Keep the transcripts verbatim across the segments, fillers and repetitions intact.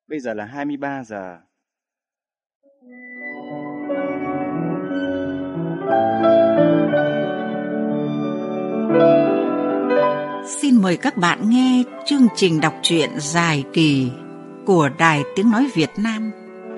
Bây giờ là hai mươi ba giờ. Xin mời các bạn nghe chương trình đọc truyện dài kỳ của Đài Tiếng Nói Việt Nam.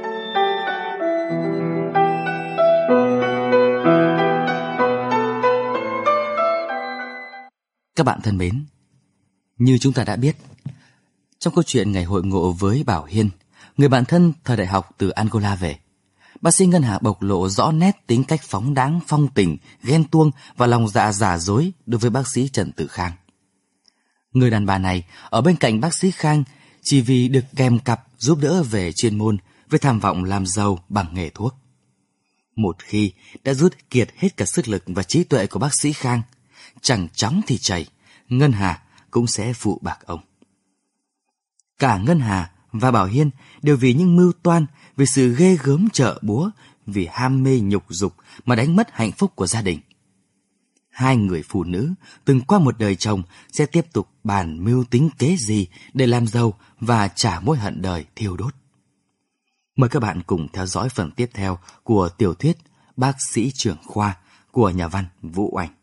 Các bạn thân mến, như chúng ta đã biết, trong câu chuyện ngày hội ngộ với Bảo Hiên, người bạn thân thời đại học từ Angola về, bác sĩ Ngân Hà bộc lộ rõ nét tính cách phóng đãng, phong tình, ghen tuông và lòng dạ giả dối đối với bác sĩ Trần Tử Khang. Người đàn bà này ở bên cạnh bác sĩ Khang chỉ vì được kèm cặp giúp đỡ về chuyên môn với tham vọng làm giàu bằng nghề thuốc. Một khi đã rút kiệt hết cả sức lực và trí tuệ của bác sĩ Khang, chẳng chóng thì chảy, Ngân Hà cũng sẽ phụ bạc ông. Cả Ngân Hà và Bảo Hiên đều vì những mưu toan, vì sự ghê gớm chợ búa, vì ham mê nhục dục mà đánh mất hạnh phúc của gia đình. Hai người phụ nữ từng qua một đời chồng sẽ tiếp tục bàn mưu tính kế gì để làm giàu và trả mối hận đời thiêu đốt. Mời các bạn cùng theo dõi phần tiếp theo của tiểu thuyết Bác sĩ trưởng khoa của nhà văn Vũ Oanh.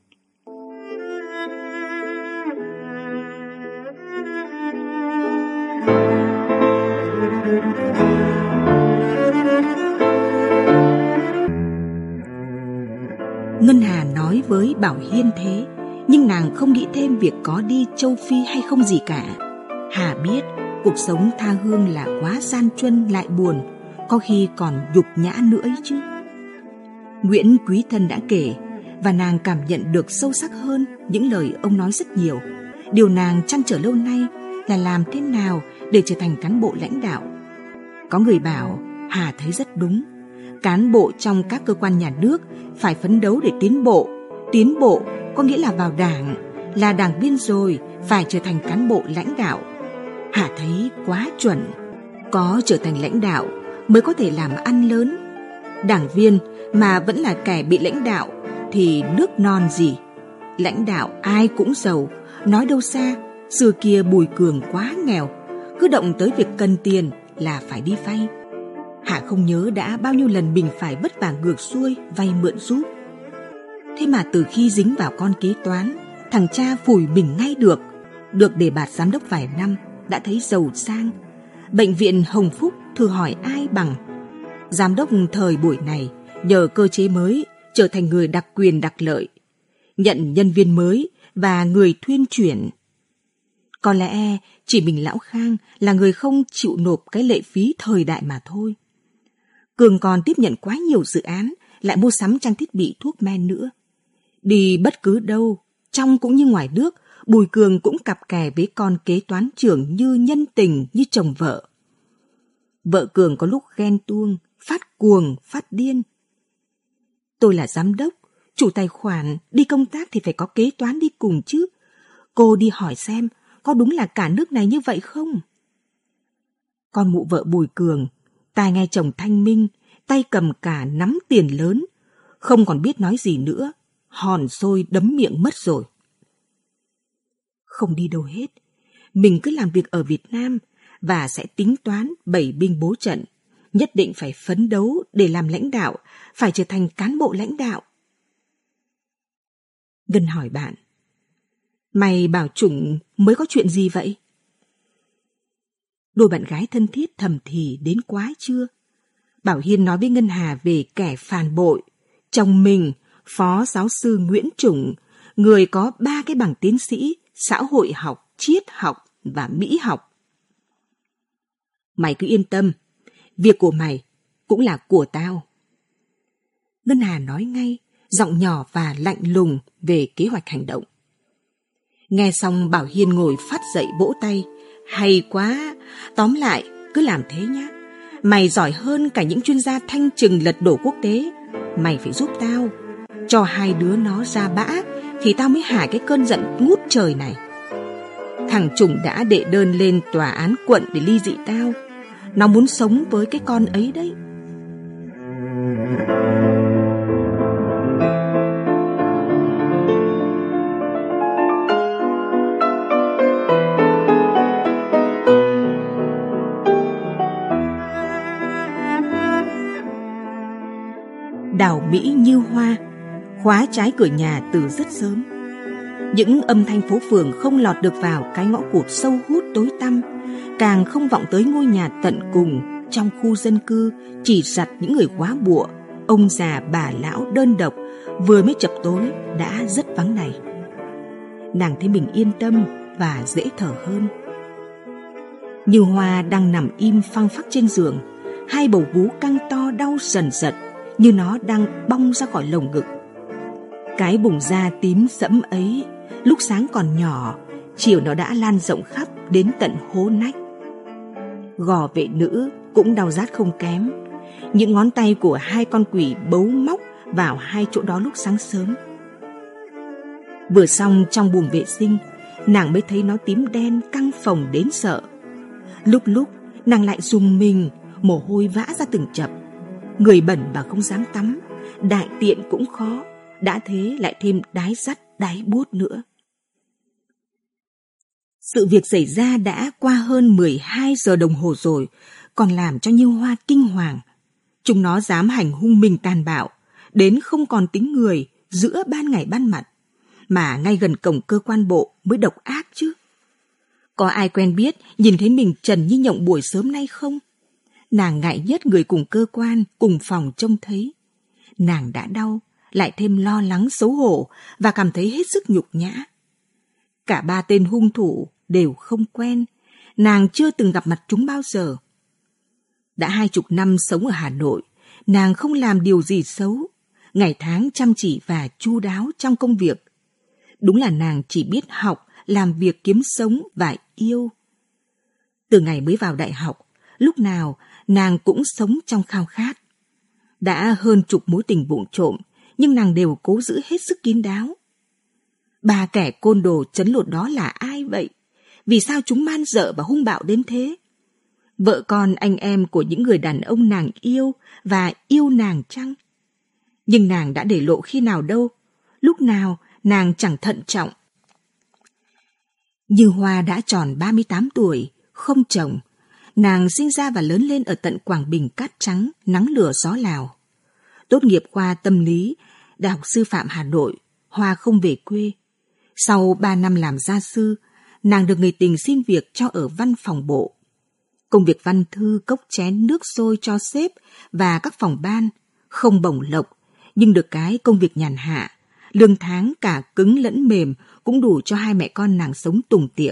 Ngân Hà nói với Bảo Hiên thế, nhưng nàng không nghĩ thêm việc có đi châu Phi hay không gì cả. Hà biết cuộc sống tha hương là quá gian truân lại buồn, có khi còn nhục nhã nữa ấy chứ. Nguyễn Quý Thân đã kể, và nàng cảm nhận được sâu sắc hơn những lời ông nói rất nhiều. Điều nàng trăn trở lâu nay là làm thế nào để trở thành cán bộ lãnh đạo. Có người bảo, Hà thấy rất đúng. Cán bộ trong các cơ quan nhà nước phải phấn đấu để tiến bộ. Tiến bộ có nghĩa là vào đảng, là đảng viên rồi phải trở thành cán bộ lãnh đạo. Hà thấy quá chuẩn. Có trở thành lãnh đạo mới có thể làm ăn lớn. Đảng viên mà vẫn là kẻ bị lãnh đạo thì nước non gì. Lãnh đạo ai cũng giàu, nói đâu xa, xưa kia Bùi Cường quá nghèo, cứ động tới việc cần tiền là phải đi vay. Hạ không nhớ đã bao nhiêu lần mình phải vất vả ngược xuôi vay mượn giúp. Thế mà từ khi dính vào con kế toán, thằng cha phủi mình ngay được. Được đề bạt giám đốc vài năm, đã thấy giàu sang. Bệnh viện Hồng Phúc thử hỏi ai bằng. Giám đốc thời buổi này nhờ cơ chế mới trở thành người đặc quyền đặc lợi, nhận nhân viên mới và người thuyên chuyển. Có lẽ chỉ mình lão Khang là người không chịu nộp cái lệ phí thời đại mà thôi. Cường còn tiếp nhận quá nhiều dự án, lại mua sắm trang thiết bị thuốc men nữa. Đi bất cứ đâu, trong cũng như ngoài nước, Bùi Cường cũng cặp kè với con kế toán trưởng như nhân tình như chồng vợ. Vợ Cường có lúc ghen tuông, phát cuồng, phát điên. Tôi là giám đốc, chủ tài khoản, đi công tác thì phải có kế toán đi cùng chứ. Cô đi hỏi xem, có đúng là cả nước này như vậy không? Con mụ vợ Bùi Cường, tai nghe chồng thanh minh, tay cầm cả nắm tiền lớn, không còn biết nói gì nữa, hòn xôi đấm miệng mất rồi. Không đi đâu hết, mình cứ làm việc ở Việt Nam và sẽ tính toán bảy binh bố trận, nhất định phải phấn đấu để làm lãnh đạo, phải trở thành cán bộ lãnh đạo. Ngân hỏi bạn, mày bảo Trùng mới có chuyện gì vậy? Đôi bạn gái thân thiết thầm thì đến quá chưa? Bảo Hiên nói với Ngân Hà về kẻ phản bội, chồng mình, phó giáo sư Nguyễn Trùng, người có ba cái bằng tiến sĩ, xã hội học, triết học và mỹ học. Mày cứ yên tâm, việc của mày cũng là của tao. Ngân Hà nói ngay, giọng nhỏ và lạnh lùng về kế hoạch hành động. Nghe xong Bảo Hiên ngồi phát dậy vỗ tay. Hay quá, tóm lại cứ làm thế nhá. Mày giỏi hơn cả những chuyên gia thanh trừng lật đổ quốc tế. Mày phải giúp tao. Cho hai đứa nó ra bã thì tao mới hả cái cơn giận ngút trời này. Thằng Trùng đã đệ đơn lên tòa án quận để ly dị tao. Nó muốn sống với cái con ấy đấy. Đào Mỹ Như Hoa khóa trái cửa nhà từ rất sớm. Những âm thanh phố phường không lọt được vào cái ngõ cụt sâu hút tối tăm, càng không vọng tới ngôi nhà tận cùng trong khu dân cư chỉ giặt những người góa bụa, ông già bà lão đơn độc vừa mới chập tối đã rất vắng này. Nàng thấy mình yên tâm và dễ thở hơn. Như Hoa đang nằm im phăng phắc trên giường, hai bầu vú căng to đau dần dật như nó đang bong ra khỏi lồng ngực. Cái bùng da tím sẫm ấy lúc sáng còn nhỏ, chiều nó đã lan rộng khắp đến tận hố nách. Gò vệ nữ cũng đau rát không kém. Những ngón tay của hai con quỷ bấu móc vào hai chỗ đó lúc sáng sớm. Vừa xong trong buồng vệ sinh, nàng mới thấy nó tím đen căng phồng đến sợ. Lúc lúc nàng lại rùng mình, mồ hôi vã ra từng chập. Người bẩn bà không dám tắm, đại tiện cũng khó, đã thế lại thêm đái dắt đái buốt nữa. Sự việc xảy ra đã qua hơn mười hai giờ đồng hồ rồi, còn làm cho Như Hoa kinh hoàng. Chúng nó dám hành hung mình tàn bạo, đến không còn tính người giữa ban ngày ban mặt, mà ngay gần cổng cơ quan bộ mới độc ác chứ. Có ai quen biết nhìn thấy mình trần như nhộng buổi sớm nay không? Nàng ngại nhất người cùng cơ quan, cùng phòng trông thấy. Nàng đã đau, lại thêm lo lắng xấu hổ và cảm thấy hết sức nhục nhã. Cả ba tên hung thủ đều không quen, nàng chưa từng gặp mặt chúng bao giờ. Đã hai chục năm sống ở Hà Nội, nàng không làm điều gì xấu, ngày tháng chăm chỉ và chu đáo trong công việc. Đúng là nàng chỉ biết học, làm việc kiếm sống và yêu. Từ ngày mới vào đại học, lúc nào nàng cũng sống trong khao khát. Đã hơn chục mối tình vụng trộm, nhưng nàng đều cố giữ hết sức kín đáo. Ba kẻ côn đồ trấn lột đó là ai vậy? Vì sao chúng man dợ và hung bạo đến thế? Vợ con anh em của những người đàn ông nàng yêu và yêu nàng chăng? Nhưng nàng đã để lộ khi nào đâu, lúc nào nàng chẳng thận trọng. Như Hoa đã tròn ba mươi tám tuổi, không chồng. Nàng sinh ra và lớn lên ở tận Quảng Bình cát trắng, nắng lửa gió Lào. Tốt nghiệp khoa tâm lý, Đại học Sư phạm Hà Nội, Hoa không về quê. Sau ba năm làm gia sư, nàng được người tình xin việc cho ở văn phòng bộ. Công việc văn thư, cốc chén, nước sôi cho sếp và các phòng ban, không bổng lộc, nhưng được cái công việc nhàn hạ, lương tháng cả cứng lẫn mềm cũng đủ cho hai mẹ con nàng sống tùng tiệm.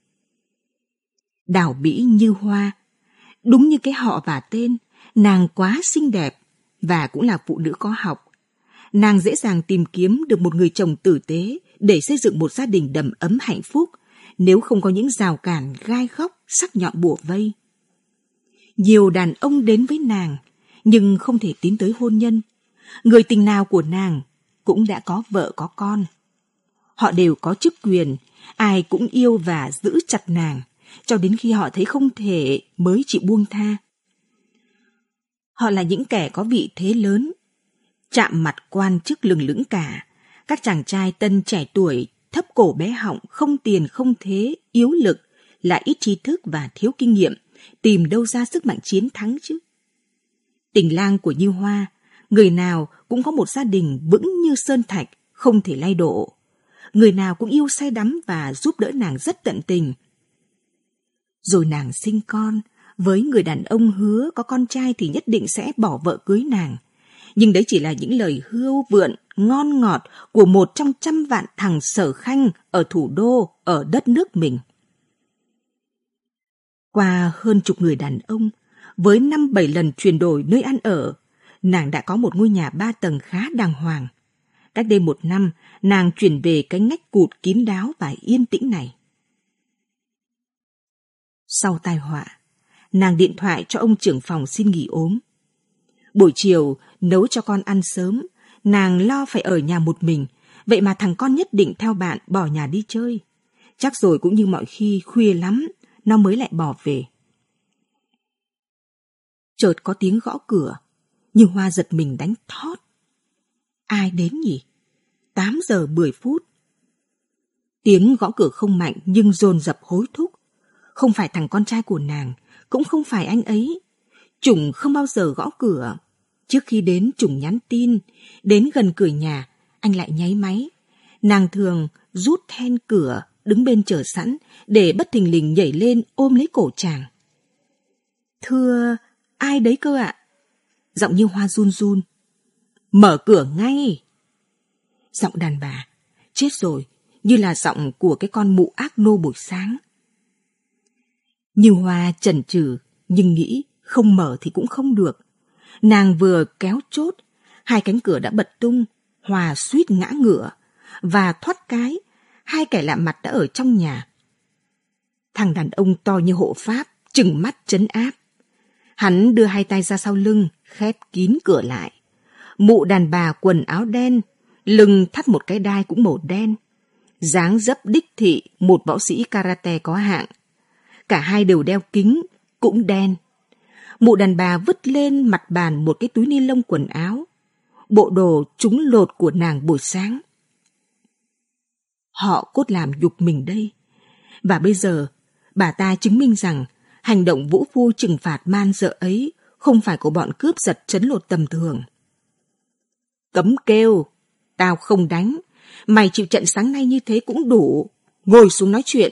Đào Mỹ Như Hoa, đúng như cái họ và tên, nàng quá xinh đẹp và cũng là phụ nữ có học. Nàng dễ dàng tìm kiếm được một người chồng tử tế để xây dựng một gia đình đầm ấm hạnh phúc, nếu không có những rào cản gai góc sắc nhọn bủa vây. Nhiều đàn ông đến với nàng, nhưng không thể tiến tới hôn nhân. Người tình nào của nàng cũng đã có vợ có con. Họ đều có chức quyền, ai cũng yêu và giữ chặt nàng, cho đến khi họ thấy không thể mới chịu buông tha. Họ là những kẻ có vị thế lớn, chạm mặt quan chức lừng lững cả. Các chàng trai tân trẻ tuổi, thấp cổ bé họng, không tiền không thế, yếu lực, lại ít tri thức và thiếu kinh nghiệm, tìm đâu ra sức mạnh chiến thắng chứ. Tình lang của Như Hoa, người nào cũng có một gia đình vững như sơn thạch, không thể lay đổ. Người nào cũng yêu say đắm và giúp đỡ nàng rất tận tình. Rồi nàng sinh con, với người đàn ông hứa có con trai thì nhất định sẽ bỏ vợ cưới nàng. Nhưng đấy chỉ là những lời hươu vượn, ngon ngọt của một trong trăm vạn thằng sở khanh ở thủ đô, ở đất nước mình. Qua hơn chục người đàn ông, với năm bảy lần chuyển đổi nơi ăn ở, nàng đã có một ngôi nhà ba tầng khá đàng hoàng. Cách đây một năm, nàng chuyển về cái ngách cụt kín đáo và yên tĩnh này. Sau tai họa, nàng điện thoại cho ông trưởng phòng xin nghỉ ốm. Buổi chiều, nấu cho con ăn sớm, nàng lo phải ở nhà một mình, vậy mà thằng con nhất định theo bạn bỏ nhà đi chơi. Chắc rồi cũng như mọi khi khuya lắm, nó mới lại bỏ về. Chợt có tiếng gõ cửa, Như Hoa giật mình đánh thót. Ai đến nhỉ? Tám giờ mười phút. Tiếng gõ cửa không mạnh nhưng dồn dập hối thúc. Không phải thằng con trai của nàng, cũng không phải anh ấy. Chủng không bao giờ gõ cửa. Trước khi đến Trùng nhắn tin, đến gần cửa nhà, anh lại nháy máy. Nàng thường rút then cửa, đứng bên chờ sẵn, để bất thình lình nhảy lên ôm lấy cổ chàng. Thưa, ai đấy cơ ạ? Giọng Như Hoa run run. Mở cửa ngay. Giọng đàn bà, chết rồi, như là giọng của cái con mụ ác nô buổi sáng. Như Hoa chần chừ, nhưng nghĩ không mở thì cũng không được. Nàng vừa kéo chốt, hai cánh cửa đã bật tung, Hòa suýt ngã ngửa, và thoát cái, hai kẻ lạ mặt đã ở trong nhà. Thằng đàn ông to như hộ pháp, trừng mắt trấn áp. Hắn đưa hai tay ra sau lưng, khép kín cửa lại. Mụ đàn bà quần áo đen, lưng thắt một cái đai cũng màu đen. Dáng dấp đích thị một võ sĩ karate có hạng. Cả hai đều đeo kính, cũng đen. Mụ đàn bà vứt lên mặt bàn một cái túi ni lông quần áo, bộ đồ trúng lột của nàng buổi sáng. Họ cốt làm nhục mình đây. Và bây giờ, bà ta chứng minh rằng hành động vũ phu trừng phạt man dợ ấy không phải của bọn cướp giật trấn lột tầm thường. Cấm kêu, tao không đánh. Mày chịu trận sáng nay như thế cũng đủ. Ngồi xuống nói chuyện.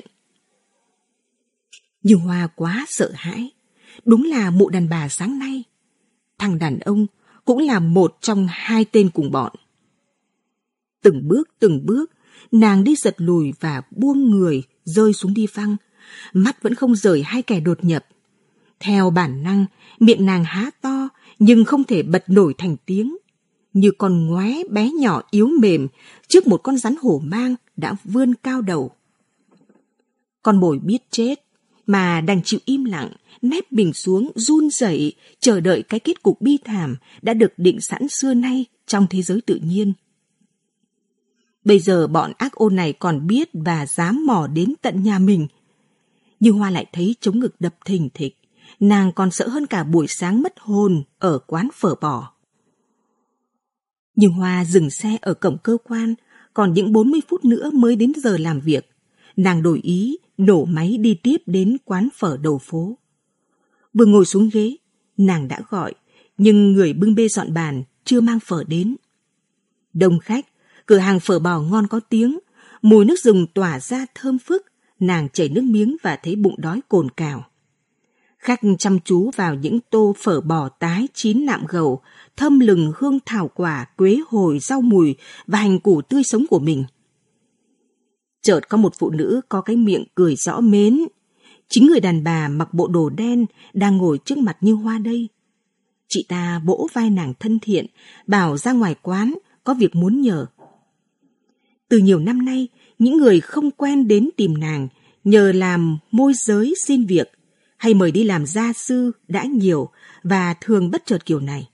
Như Hoa quá sợ hãi. Đúng là mụ đàn bà sáng nay. Thằng đàn ông cũng là một trong hai tên cùng bọn. Từng bước từng bước, nàng đi giật lùi và buông người rơi xuống đi văng. Mắt vẫn không rời hai kẻ đột nhập. Theo bản năng, miệng nàng há to nhưng không thể bật nổi thành tiếng. Như con ngoé bé nhỏ yếu mềm trước một con rắn hổ mang đã vươn cao đầu. Con mồi biết chết mà đành chịu im lặng, nép mình xuống run rẩy chờ đợi cái kết cục bi thảm đã được định sẵn xưa nay trong thế giới tự nhiên. Bây giờ bọn ác ôn này còn biết và dám mò đến tận nhà mình. Như Hoa lại thấy trống ngực đập thình thịch, nàng còn sợ hơn cả buổi sáng mất hồn ở quán phở bò. Như Hoa dừng xe ở cổng cơ quan, còn những bốn mươi phút nữa mới đến giờ làm việc. Nàng đổi ý, nổ máy đi tiếp đến quán phở đầu phố. Vừa ngồi xuống ghế, nàng đã gọi, nhưng người bưng bê dọn bàn chưa mang phở đến. Đông khách, cửa hàng phở bò ngon có tiếng, mùi nước dùng tỏa ra thơm phức, nàng chảy nước miếng và thấy bụng đói cồn cào. Khách chăm chú vào những tô phở bò tái chín nạm gầu, thơm lừng hương thảo quả, quế hồi, rau mùi và hành củ tươi sống của mình. Chợt có một phụ nữ có cái miệng cười rõ mến. Chính người đàn bà mặc bộ đồ đen đang ngồi trước mặt Như Hoa đây. Chị ta vỗ vai nàng thân thiện, bảo ra ngoài quán có việc muốn nhờ. Từ nhiều năm nay, những người không quen đến tìm nàng nhờ làm môi giới xin việc hay mời đi làm gia sư đã nhiều và thường bất chợt kiểu này.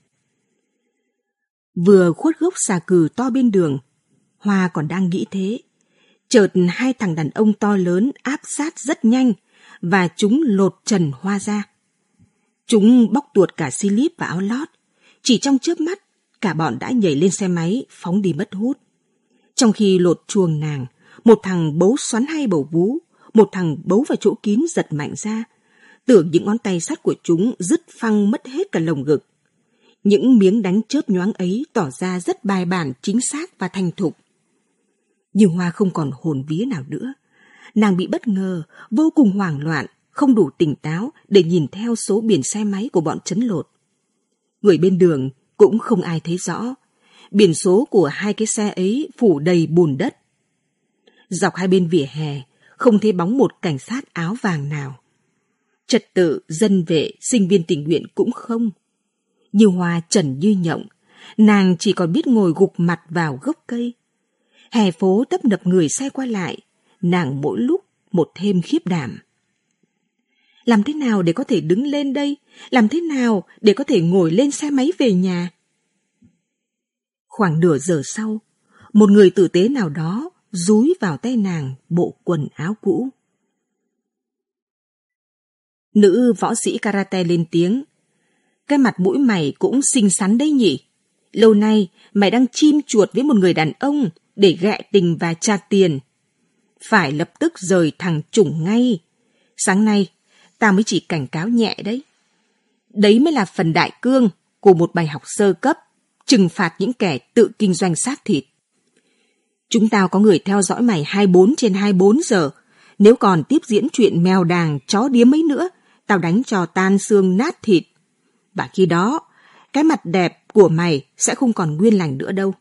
Vừa khuất gốc xà cừ to bên đường, Hoa còn đang nghĩ thế. Chợt hai thằng đàn ông to lớn áp sát rất nhanh và chúng lột trần Hoa ra. Chúng bóc tuột cả slip và áo lót. Chỉ trong chớp mắt, cả bọn đã nhảy lên xe máy phóng đi mất hút. Trong khi lột chuồng nàng, một thằng bấu xoắn hai bầu vú, một thằng bấu vào chỗ kín giật mạnh ra. Tưởng những ngón tay sắt của chúng dứt phăng mất hết cả lồng ngực. Những miếng đánh chớp nhoáng ấy tỏ ra rất bài bản, chính xác và thành thục. Nhưng Hoa không còn hồn vía nào nữa. Nàng bị bất ngờ, vô cùng hoảng loạn, không đủ tỉnh táo để nhìn theo số biển xe máy của bọn trấn lột. Người bên đường cũng không ai thấy rõ. Biển số của hai cái xe ấy phủ đầy bùn đất. Dọc hai bên vỉa hè, không thấy bóng một cảnh sát áo vàng nào. Trật tự, dân vệ, sinh viên tình nguyện cũng không. Như Hoa trần như nhộng, nàng chỉ còn biết ngồi gục mặt vào gốc cây. Hè phố tấp nập người xe qua lại, nàng mỗi lúc một thêm khiếp đảm. Làm thế nào để có thể đứng lên đây? Làm thế nào để có thể ngồi lên xe máy về nhà? Khoảng nửa giờ sau, một người tử tế nào đó dúi vào tay nàng bộ quần áo cũ. Nữ võ sĩ karate lên tiếng. Cái mặt mũi mày cũng xinh xắn đấy nhỉ? Lâu nay mày đang chim chuột với một người đàn ông để ghẹ tình và trả tiền. Phải lập tức rời thằng chủng ngay. Sáng nay, tao mới chỉ cảnh cáo nhẹ đấy. Đấy mới là phần đại cương, của một bài học sơ cấp trừng phạt những kẻ tự kinh doanh xác thịt. Chúng tao có người theo dõi mày hai mươi bốn trên hai mươi bốn giờ. Nếu còn tiếp diễn chuyện mèo đàng, chó điếm mấy nữa, tao đánh cho tan xương nát thịt. Và khi đó, cái mặt đẹp của mày sẽ không còn nguyên lành nữa đâu.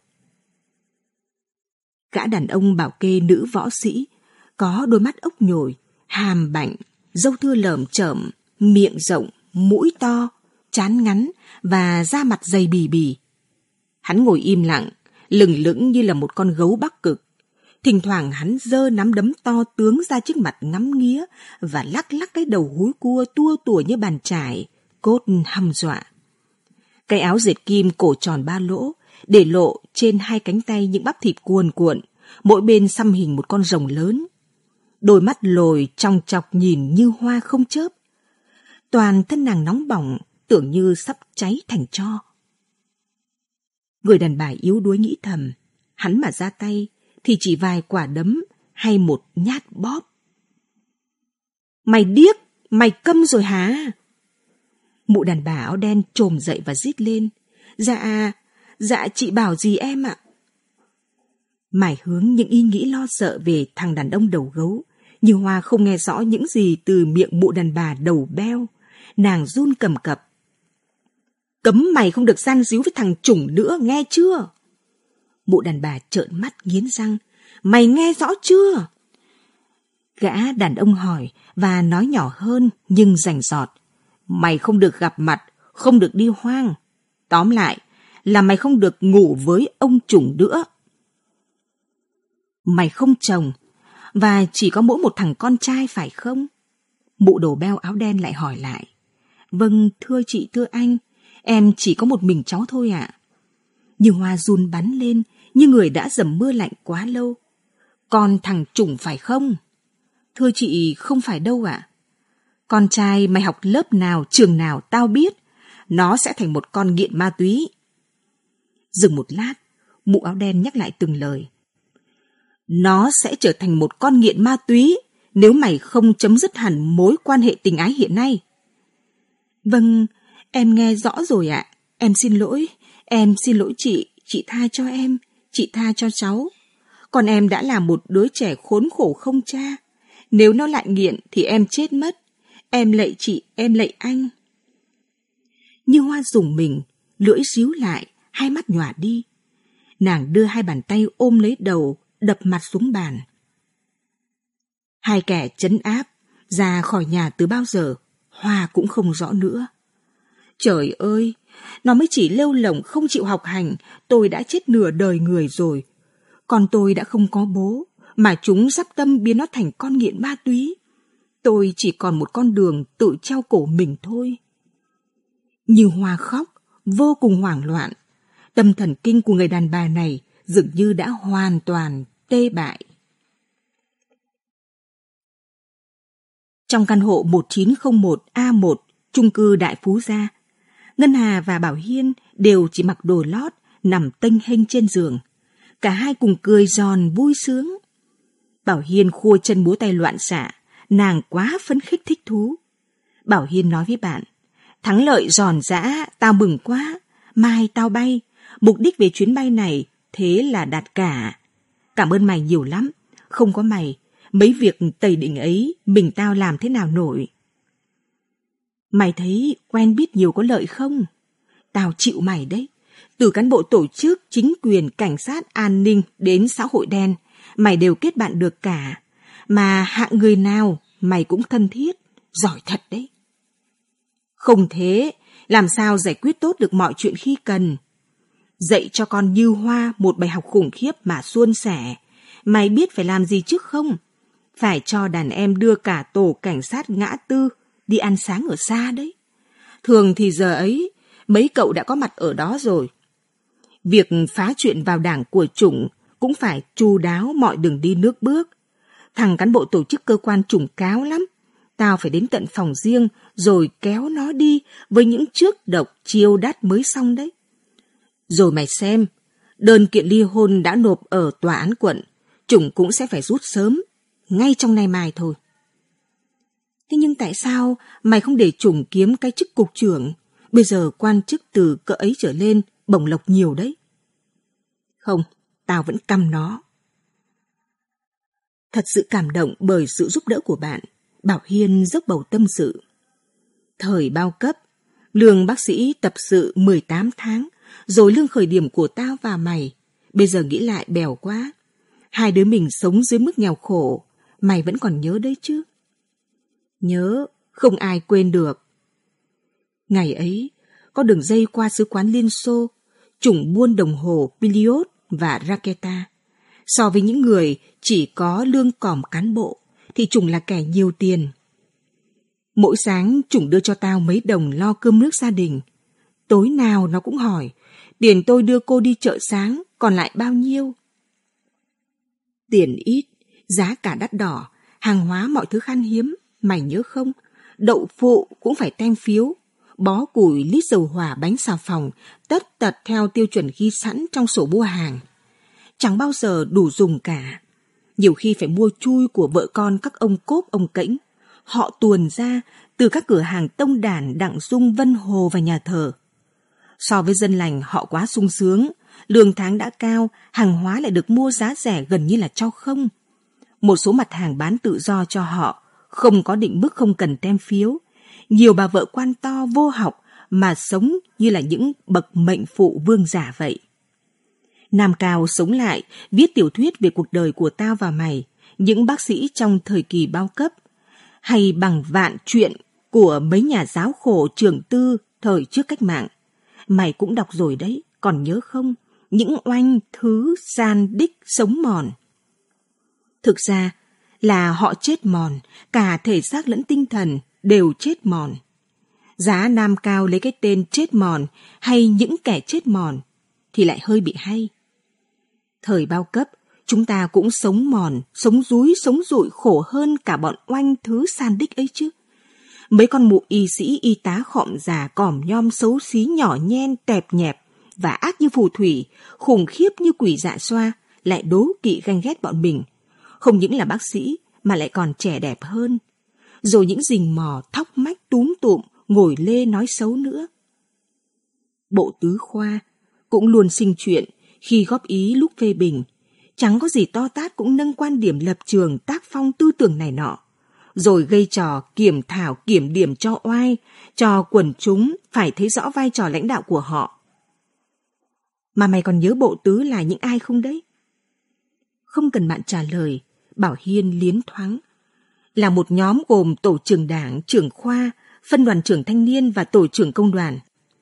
Gã đàn ông bảo kê nữ võ sĩ, có đôi mắt ốc nhồi, hàm bảnh, râu thưa lởm chởm, miệng rộng, mũi to, trán ngắn và da mặt dày bì bì. Hắn ngồi im lặng, lừng lững như là một con gấu Bắc Cực. Thỉnh thoảng hắn giơ nắm đấm to tướng ra trước mặt ngắm nghía và lắc lắc cái đầu húi cua tua tủa như bàn chải, cốt hăm dọa. Cái áo dệt kim cổ tròn ba lỗ, để lộ trên hai cánh tay những bắp thịt cuồn cuộn, mỗi bên xăm hình một con rồng lớn. Đôi mắt lồi trong chọc nhìn như hoa không chớp. Toàn thân nàng nóng bỏng, tưởng như sắp cháy thành tro. Người đàn bà yếu đuối nghĩ thầm, hắn mà ra tay thì chỉ vài quả đấm hay một nhát bóp. Mày điếc, mày câm rồi hả? Mụ đàn bà áo đen trồm dậy và rít lên. Dạ, dạ chị bảo gì em ạ? Mải hướng những ý nghĩ lo sợ về thằng đàn ông đầu gấu, như Hoa không nghe rõ những gì từ miệng mụ đàn bà đầu beo. Nàng run cầm cập. Cấm mày không được gian díu với thằng chủng nữa, nghe chưa? Mụ đàn bà trợn mắt nghiến răng. Mày nghe rõ chưa? Gã đàn ông hỏi và nói nhỏ hơn nhưng rành rọt. Mày không được gặp mặt, không được đi hoang. Tóm lại là mày không được ngủ với ông chủng nữa. Mày không chồng và chỉ có mỗi một thằng con trai phải không? Mụ đầu beo áo đen lại hỏi lại. Vâng, thưa chị, thưa anh, em chỉ có một mình cháu thôi ạ. Như Hoa run bắn lên, như người đã dầm mưa lạnh quá lâu. Con thằng chủng phải không? Thưa chị, không phải đâu ạ. Con trai mày học lớp nào, trường nào tao biết. Nó sẽ thành một con nghiện ma túy. Dừng một lát, mụ áo đen nhắc lại từng lời. Nó sẽ trở thành một con nghiện ma túy nếu mày không chấm dứt hẳn mối quan hệ tình ái hiện nay. Vâng, em nghe rõ rồi ạ. Em xin lỗi, em xin lỗi chị, chị tha cho em, chị tha cho cháu. Còn em đã là một đứa trẻ khốn khổ không cha. Nếu nó lại nghiện thì em chết mất. Em lạy chị, em lạy anh. Như Hoa rùng mình, lưỡi ríu lại, hai mắt nhòa đi. Nàng đưa hai bàn tay ôm lấy đầu, đập mặt xuống bàn. Hai kẻ trấn áp, ra khỏi nhà từ bao giờ, Hoa cũng không rõ nữa. Trời ơi, nó mới chỉ lêu lổng không chịu học hành, tôi đã chết nửa đời người rồi. Còn tôi đã không có bố, mà chúng dắp tâm biến nó thành con nghiện ma túy. Tôi chỉ còn một con đường tự treo cổ mình thôi. Như Hoa khóc, vô cùng hoảng loạn. Tâm thần kinh của người đàn bà này dường như đã hoàn toàn tê bại. Trong căn hộ một chín không một A một, chung cư Đại Phú Gia, Ngân Hà và Bảo Hiên đều chỉ mặc đồ lót, nằm tênh hênh trên giường. Cả hai cùng cười giòn vui sướng. Bảo Hiên khua chân múa tay loạn xạ, nàng quá phấn khích thích thú. Bảo Hiên nói với bạn, thắng lợi giòn giã, tao mừng quá, mai tao bay, mục đích về chuyến bay này thế là đạt cả. Cảm ơn mày nhiều lắm, không có mày, mấy việc tày định ấy mình tao làm thế nào nổi. Mày thấy quen biết nhiều có lợi không? Tao chịu mày đấy. Từ cán bộ tổ chức, chính quyền, cảnh sát, an ninh đến xã hội đen, mày đều kết bạn được cả. Mà hạng người nào mày cũng thân thiết, giỏi thật đấy. Không thế, làm sao giải quyết tốt được mọi chuyện khi cần. Dạy cho con Như Hoa một bài học khủng khiếp mà suôn sẻ. Mày biết phải làm gì trước không? Phải cho đàn em đưa cả tổ cảnh sát ngã tư đi ăn sáng ở xa đấy. Thường thì giờ ấy, mấy cậu đã có mặt ở đó rồi. Việc phá chuyện vào đảng của chủng cũng phải chu đáo mọi đường đi nước bước. Thằng cán bộ tổ chức cơ quan chủng cáo lắm. Tao phải đến tận phòng riêng rồi kéo nó đi với những trước độc chiêu đắt mới xong đấy. Rồi mày xem, đơn kiện ly hôn đã nộp ở tòa án quận, chủng cũng sẽ phải rút sớm, ngay trong nay mai thôi. Thế nhưng tại sao mày không để chủng kiếm cái chức cục trưởng? Bây giờ quan chức từ cỡ ấy trở lên bổng lộc nhiều đấy. Không, tao vẫn căm nó. Thật sự cảm động bởi sự giúp đỡ của bạn, Bảo Hiên dốc bầu tâm sự. Thời bao cấp, lương bác sĩ tập sự mười tám tháng, rồi lương khởi điểm của tao và mày. Bây giờ nghĩ lại bèo quá. Hai đứa mình sống dưới mức nghèo khổ, mày vẫn còn nhớ đấy chứ? Nhớ, không ai quên được. Ngày ấy, có đường dây qua sứ quán Liên Xô, chủng buôn đồng hồ Piliot và Raketa. So với những người chỉ có lương còm cán bộ, thì chủng là kẻ nhiều tiền. Mỗi sáng chủng đưa cho tao mấy đồng lo cơm nước gia đình. Tối nào nó cũng hỏi, tiền tôi đưa cô đi chợ sáng, còn lại bao nhiêu? Tiền ít, giá cả đắt đỏ, hàng hóa mọi thứ khan hiếm, mày nhớ không? Đậu phụ cũng phải tem phiếu, bó củi, lít dầu hỏa, bánh xà phòng, tất tật theo tiêu chuẩn ghi sẵn trong sổ mua hàng. Chẳng bao giờ đủ dùng cả. Nhiều khi phải mua chui của vợ con các ông cốp ông kễnh. Họ tuồn ra từ các cửa hàng Tông Đản, Đặng Dung, Vân Hồ và nhà thờ. So với dân lành họ quá sung sướng, lương tháng đã cao, hàng hóa lại được mua giá rẻ gần như là cho không. Một số mặt hàng bán tự do cho họ, không có định mức, không cần tem phiếu. Nhiều bà vợ quan to vô học mà sống như là những bậc mệnh phụ vương giả vậy. Nam Cao sống lại, viết tiểu thuyết về cuộc đời của tao và mày, những bác sĩ trong thời kỳ bao cấp, hay bằng vạn chuyện của mấy nhà giáo khổ trường tư thời trước cách mạng. Mày cũng đọc rồi đấy, còn nhớ không? Những oanh, thứ, gian, đích, sống mòn. Thực ra là họ chết mòn, cả thể xác lẫn tinh thần đều chết mòn. Giá Nam Cao lấy cái tên chết mòn hay những kẻ chết mòn thì lại hơi bị hay. Thời bao cấp, chúng ta cũng sống mòn, sống dúi, sống dụi khổ hơn cả bọn oanh thứ san đích ấy chứ. Mấy con mụ y sĩ, y tá khọm già, còm nhom, xấu xí, nhỏ nhen, tẹp nhẹp và ác như phù thủy, khủng khiếp như quỷ dạ xoa, lại đố kỵ ganh ghét bọn mình. Không những là bác sĩ mà lại còn trẻ đẹp hơn. Rồi những rình mò, thóc mách, túm tụm, ngồi lê nói xấu nữa. Bộ tứ khoa cũng luôn sinh chuyện khi góp ý lúc phê bình. Chẳng có gì to tát cũng nâng quan điểm lập trường, tác phong tư tưởng này nọ. Rồi gây trò kiểm thảo, kiểm điểm cho oai, cho quần chúng phải thấy rõ vai trò lãnh đạo của họ. Mà mày còn nhớ bộ tứ là những ai không đấy? Không cần bạn trả lời, Bảo Hiên liến thoáng. Là một nhóm gồm tổ trưởng đảng, trưởng khoa, phân đoàn trưởng thanh niên và tổ trưởng công đoàn.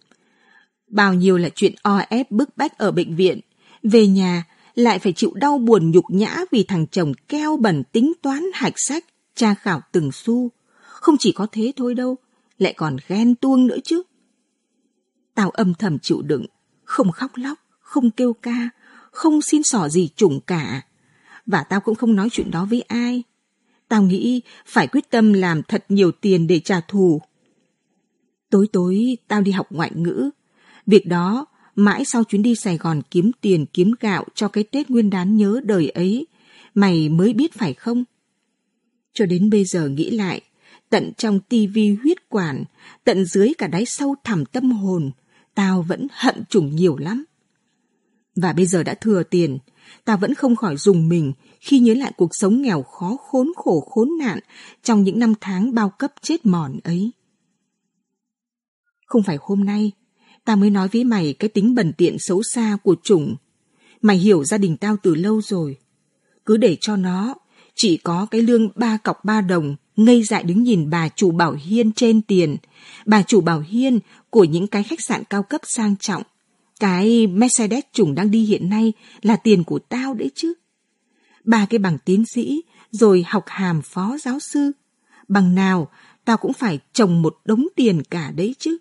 Bao nhiêu là chuyện o ép bức bách ở bệnh viện, về nhà lại phải chịu đau buồn nhục nhã vì thằng chồng keo bẩn tính toán hạch sách, tra khảo từng xu. Không chỉ có thế thôi đâu, lại còn ghen tuông nữa chứ. Tao âm thầm chịu đựng, không khóc lóc, không kêu ca, không xin xỏ gì chủng cả. Và tao cũng không nói chuyện đó với ai. Tao nghĩ phải quyết tâm làm thật nhiều tiền để trả thù. Tối tối tao đi học ngoại ngữ. Việc đó mãi sau chuyến đi Sài Gòn kiếm tiền kiếm gạo cho cái Tết Nguyên đán nhớ đời ấy, mày mới biết phải không? Cho đến bây giờ nghĩ lại, tận trong tivi huyết quản, tận dưới cả đáy sâu thẳm tâm hồn, tao vẫn hận chủng nhiều lắm. Và bây giờ đã thừa tiền, tao vẫn không khỏi rùng mình khi nhớ lại cuộc sống nghèo khó khốn khổ khốn nạn trong những năm tháng bao cấp chết mòn ấy. Không phải hôm nay, tao mới nói với mày cái tính bẩn tiện xấu xa của chủng. Mày hiểu gia đình tao từ lâu rồi. Cứ để cho nó chỉ có cái lương ba cọc ba đồng, ngây dại đứng nhìn bà chủ Bảo Hiên trên tiền. Bà chủ Bảo Hiên của những cái khách sạn cao cấp sang trọng. Cái Mercedes chủng đang đi hiện nay là tiền của tao đấy chứ. Ba cái bằng tiến sĩ, rồi học hàm phó giáo sư. Bằng nào, tao cũng phải trồng một đống tiền cả đấy chứ.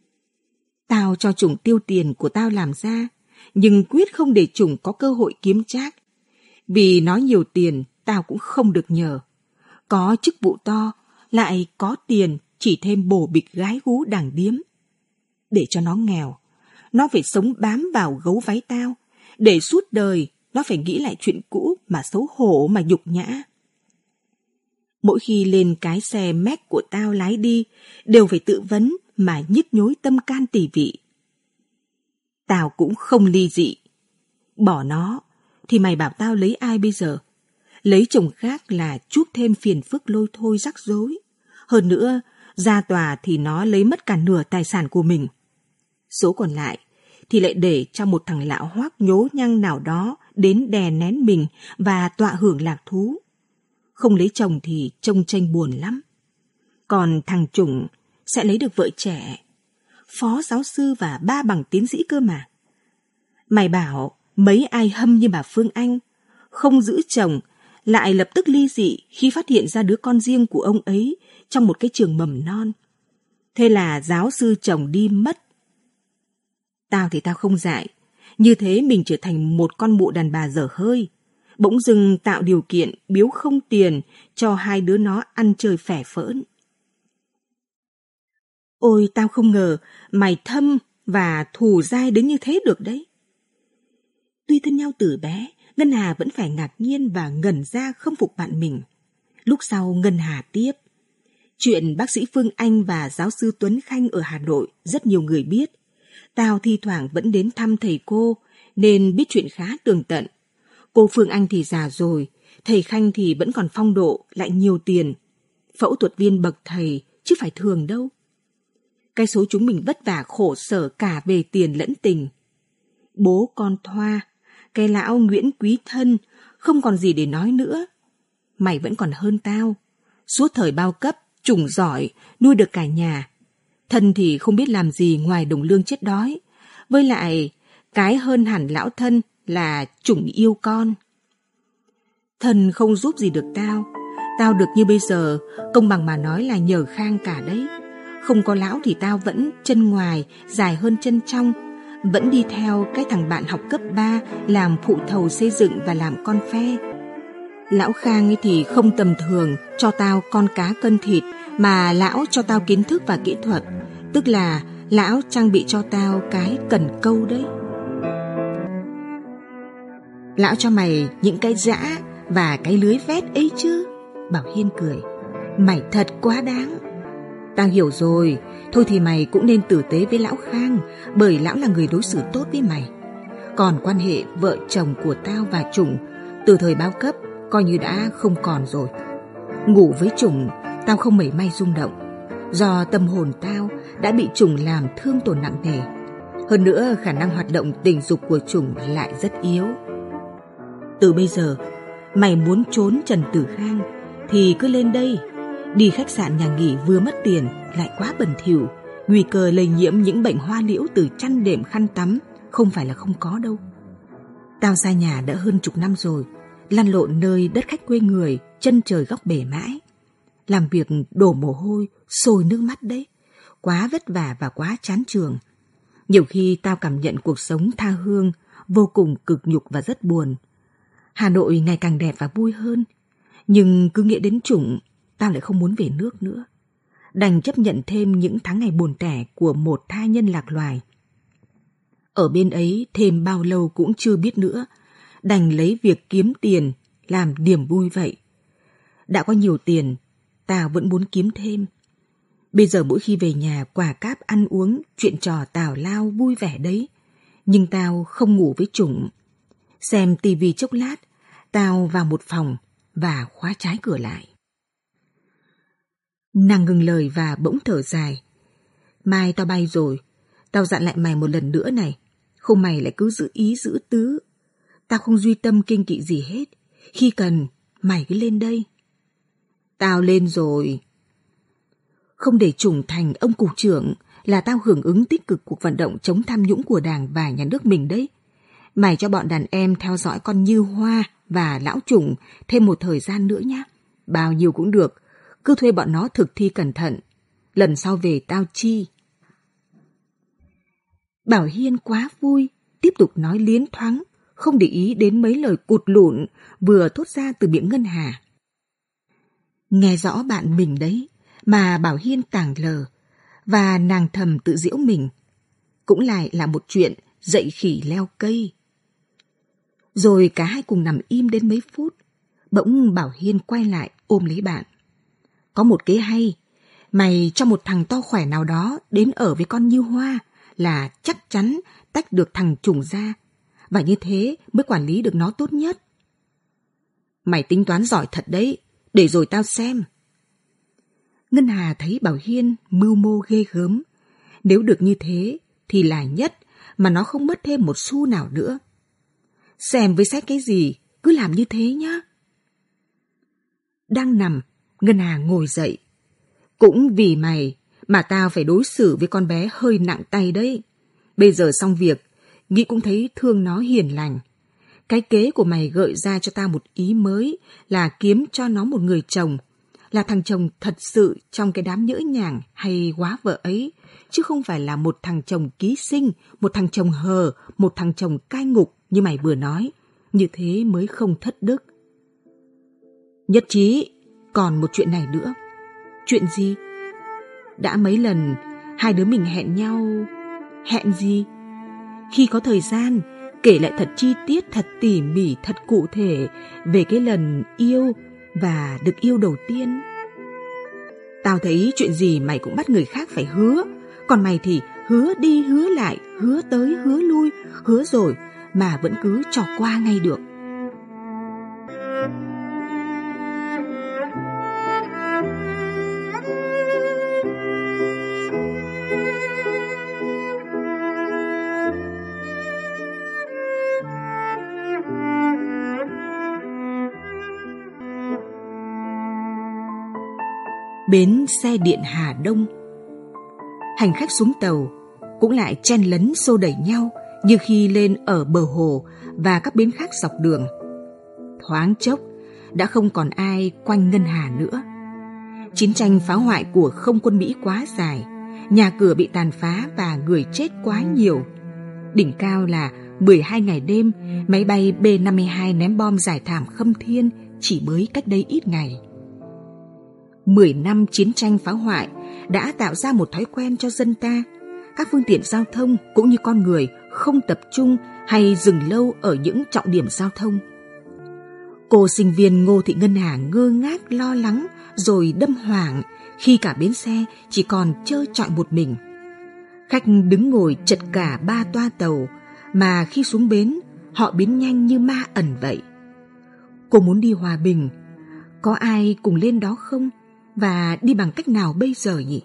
Tao cho chủng tiêu tiền của tao làm ra, nhưng quyết không để chủng có cơ hội kiếm trác. Vì nói nhiều tiền, tao cũng không được nhờ. Có chức vụ to, lại có tiền, chỉ thêm bồ bịch gái gú đàng điếm. Để cho nó nghèo, nó phải sống bám vào gấu váy tao, để suốt đời nó phải nghĩ lại chuyện cũ mà xấu hổ mà nhục nhã. Mỗi khi lên cái xe Mac của tao lái đi, đều phải tự vấn mà nhức nhối tâm can tỳ vị. Tao cũng không ly dị. Bỏ nó, thì mày bảo tao lấy ai bây giờ? Lấy chồng khác là chuốc thêm phiền phức lôi thôi rắc rối. Hơn nữa, ra tòa thì nó lấy mất cả nửa tài sản của mình. Số còn lại thì lại để cho một thằng lão hoác nhố nhăng nào đó đến đè nén mình và tọa hưởng lạc thú. Không lấy chồng thì trông tranh buồn lắm. Còn thằng Trùng sẽ lấy được vợ trẻ, phó giáo sư và ba bằng tiến sĩ cơ mà. Mày bảo mấy ai hâm như bà Phương Anh, không giữ chồng, lại lập tức ly dị khi phát hiện ra đứa con riêng của ông ấy trong một cái trường mầm non. Thế là giáo sư chồng đi mất. Tao thì tao không dại, như thế mình trở thành một con mụ đàn bà dở hơi. Bỗng dưng tạo điều kiện biếu không tiền cho hai đứa nó ăn chơi phẻ phỡn. Ôi, tao không ngờ mày thâm và thù dai đến như thế được đấy. Tuy thân nhau từ bé, Ngân Hà vẫn phải ngạc nhiên và ngẩn ra không phục bạn mình. Lúc sau Ngân Hà tiếp. Chuyện bác sĩ Phương Anh và giáo sư Tuấn Khanh ở Hà Nội rất nhiều người biết. Tao thi thoảng vẫn đến thăm thầy cô, nên biết chuyện khá tường tận. Cô Phương Anh thì già rồi, thầy Khanh thì vẫn còn phong độ, lại nhiều tiền. Phẫu thuật viên bậc thầy, chứ phải thường đâu. Cái số chúng mình vất vả khổ sở cả về tiền lẫn tình. Bố con Thoa, cái lão Nguyễn Quý Thân, không còn gì để nói nữa. Mày vẫn còn hơn tao. Suốt thời bao cấp, Trùng giỏi, nuôi được cả nhà. Thân thì không biết làm gì ngoài đồng lương chết đói. Với lại, cái hơn hẳn lão Thân là Trùng yêu con. Thân không giúp gì được tao. Tao được như bây giờ, công bằng mà nói là nhờ Khang cả đấy. Không có lão thì tao vẫn chân ngoài, dài hơn chân trong. Vẫn đi theo cái thằng bạn học cấp ba làm phụ thầu xây dựng và làm con phe. Lão Khang ấy thì không tầm thường, cho tao con cá cân thịt, mà lão cho tao kiến thức và kỹ thuật. Tức là lão trang bị cho tao cái cần câu đấy. Lão cho mày những cái giã và cái lưới vét ấy chứ. Bảo Hiên cười. Mày thật quá đáng. Tao hiểu rồi, thôi thì mày cũng nên tử tế với lão Khang, bởi lão là người đối xử tốt với mày. Còn quan hệ vợ chồng của tao và Trùng, từ thời bao cấp, coi như đã không còn rồi. Ngủ với Trùng, tao không mảy may rung động, do tâm hồn tao đã bị Trùng làm thương tổn nặng nề. Hơn nữa, khả năng hoạt động tình dục của Trùng lại rất yếu. Từ bây giờ, mày muốn trốn Trần Tử Khang thì cứ lên đây. Đi khách sạn nhà nghỉ vừa mất tiền lại quá bẩn thỉu, nguy cơ lây nhiễm những bệnh hoa liễu từ chăn đệm khăn tắm không phải là không có đâu. Tao xa nhà đã hơn chục năm rồi, lăn lộn nơi đất khách quê người, chân trời góc bể mãi. Làm việc đổ mồ hôi, sôi nước mắt đấy, quá vất vả và quá chán chường. Nhiều khi tao cảm nhận cuộc sống tha hương vô cùng cực nhục và rất buồn. Hà Nội ngày càng đẹp và vui hơn, nhưng cứ nghĩ đến Trùng, tao lại không muốn về nước nữa. Đành chấp nhận thêm những tháng ngày buồn tẻ của một tha nhân lạc loài. Ở bên ấy thêm bao lâu cũng chưa biết nữa, đành lấy việc kiếm tiền làm điểm vui vậy. Đã có nhiều tiền, tao vẫn muốn kiếm thêm. Bây giờ mỗi khi về nhà quả cáp ăn uống, chuyện trò tào lao vui vẻ đấy. Nhưng tao không ngủ với Trùng. Xem tivi chốc lát, tao vào một phòng và khóa trái cửa lại. Nàng ngừng lời và bỗng thở dài. Mai tao bay rồi, tao dặn lại mày một lần nữa này, không mày lại cứ giữ ý giữ tứ. Tao không duy tâm kiêng kỵ gì hết, khi cần mày cứ lên đây. Tao lên rồi. Không để Trùng thành ông cục trưởng là tao hưởng ứng tích cực cuộc vận động chống tham nhũng của Đảng và nhà nước mình đấy. Mày cho bọn đàn em theo dõi con Như Hoa và lão Trùng thêm một thời gian nữa nhé. Bao nhiêu cũng được, cứ thuê bọn nó thực thi cẩn thận. Lần sau về tao chi. Bảo Hiên quá vui, tiếp tục nói liến thoáng, không để ý đến mấy lời cụt lủn vừa thốt ra từ miệng Ngân Hà. Nghe rõ bạn mình đấy, mà Bảo Hiên tảng lờ, và nàng thầm tự giễu mình. Cũng lại là một chuyện dậy khỉ leo cây. Rồi cả hai cùng nằm im đến mấy phút, bỗng Bảo Hiên quay lại ôm lấy bạn. Có một kế hay, Mày cho một thằng to khỏe nào đó đến ở với con Như Hoa là chắc chắn tách được thằng trùng ra, và như thế mới quản lý được nó tốt nhất. Mày tính toán giỏi thật đấy, để rồi tao xem. Ngân Hà thấy Bảo Hiên mưu mô ghê gớm. Nếu được như thế thì là nhất, mà nó không mất thêm một xu nào nữa. Xem với xét cái gì, cứ làm như thế nhá. Đang nằm, Ngân Hà ngồi dậy. Cũng vì mày mà tao phải đối xử với con bé hơi nặng tay đấy. Bây giờ xong việc, nghĩ cũng thấy thương nó hiền lành. Cái kế của mày gợi ra cho tao một ý mới là kiếm cho nó một người chồng, là thằng chồng thật sự trong cái đám nhỡ nhàng hay quá vợ ấy, chứ không phải là một thằng chồng ký sinh, một thằng chồng hờ, một thằng chồng cai ngục như mày vừa nói. Như thế mới không thất đức. Nhất trí, còn một chuyện này nữa. Chuyện gì? Đã mấy lần hai đứa mình hẹn nhau. Hẹn gì? Khi có thời gian, kể lại thật chi tiết, thật tỉ mỉ, thật cụ thể về cái lần yêu và được yêu đầu tiên. Tao thấy chuyện gì mày cũng bắt người khác phải hứa, còn mày thì hứa đi hứa lại, hứa tới hứa lui, hứa rồi mà vẫn cứ trò qua ngay được. Bến xe điện Hà Đông. Hành khách xuống tàu cũng lại chen lấn xô đẩy nhau như khi lên ở bờ hồ và các bến khác dọc đường. Thoáng chốc đã không còn ai quanh Ngân Hà nữa. Chiến tranh phá hoại của không quân Mỹ quá dài, nhà cửa bị tàn phá và người chết quá nhiều. Đỉnh cao là mười hai ngày đêm, máy bay B năm mươi hai ném bom giải thảm Khâm Thiên chỉ mới cách đây ít ngày. Mười năm chiến tranh phá hoại đã tạo ra một thói quen cho dân ta. Các phương tiện giao thông cũng như con người không tập trung hay dừng lâu ở những trọng điểm giao thông. Cô sinh viên Ngô Thị Ngân Hà ngơ ngác lo lắng rồi đâm hoảng khi cả bến xe chỉ còn trơ trọi một mình. Khách đứng ngồi chật cả ba toa tàu, mà khi xuống bến họ biến nhanh như ma ẩn vậy. Cô muốn đi Hòa Bình, có ai cùng lên đó không? Và đi bằng cách nào bây giờ nhỉ?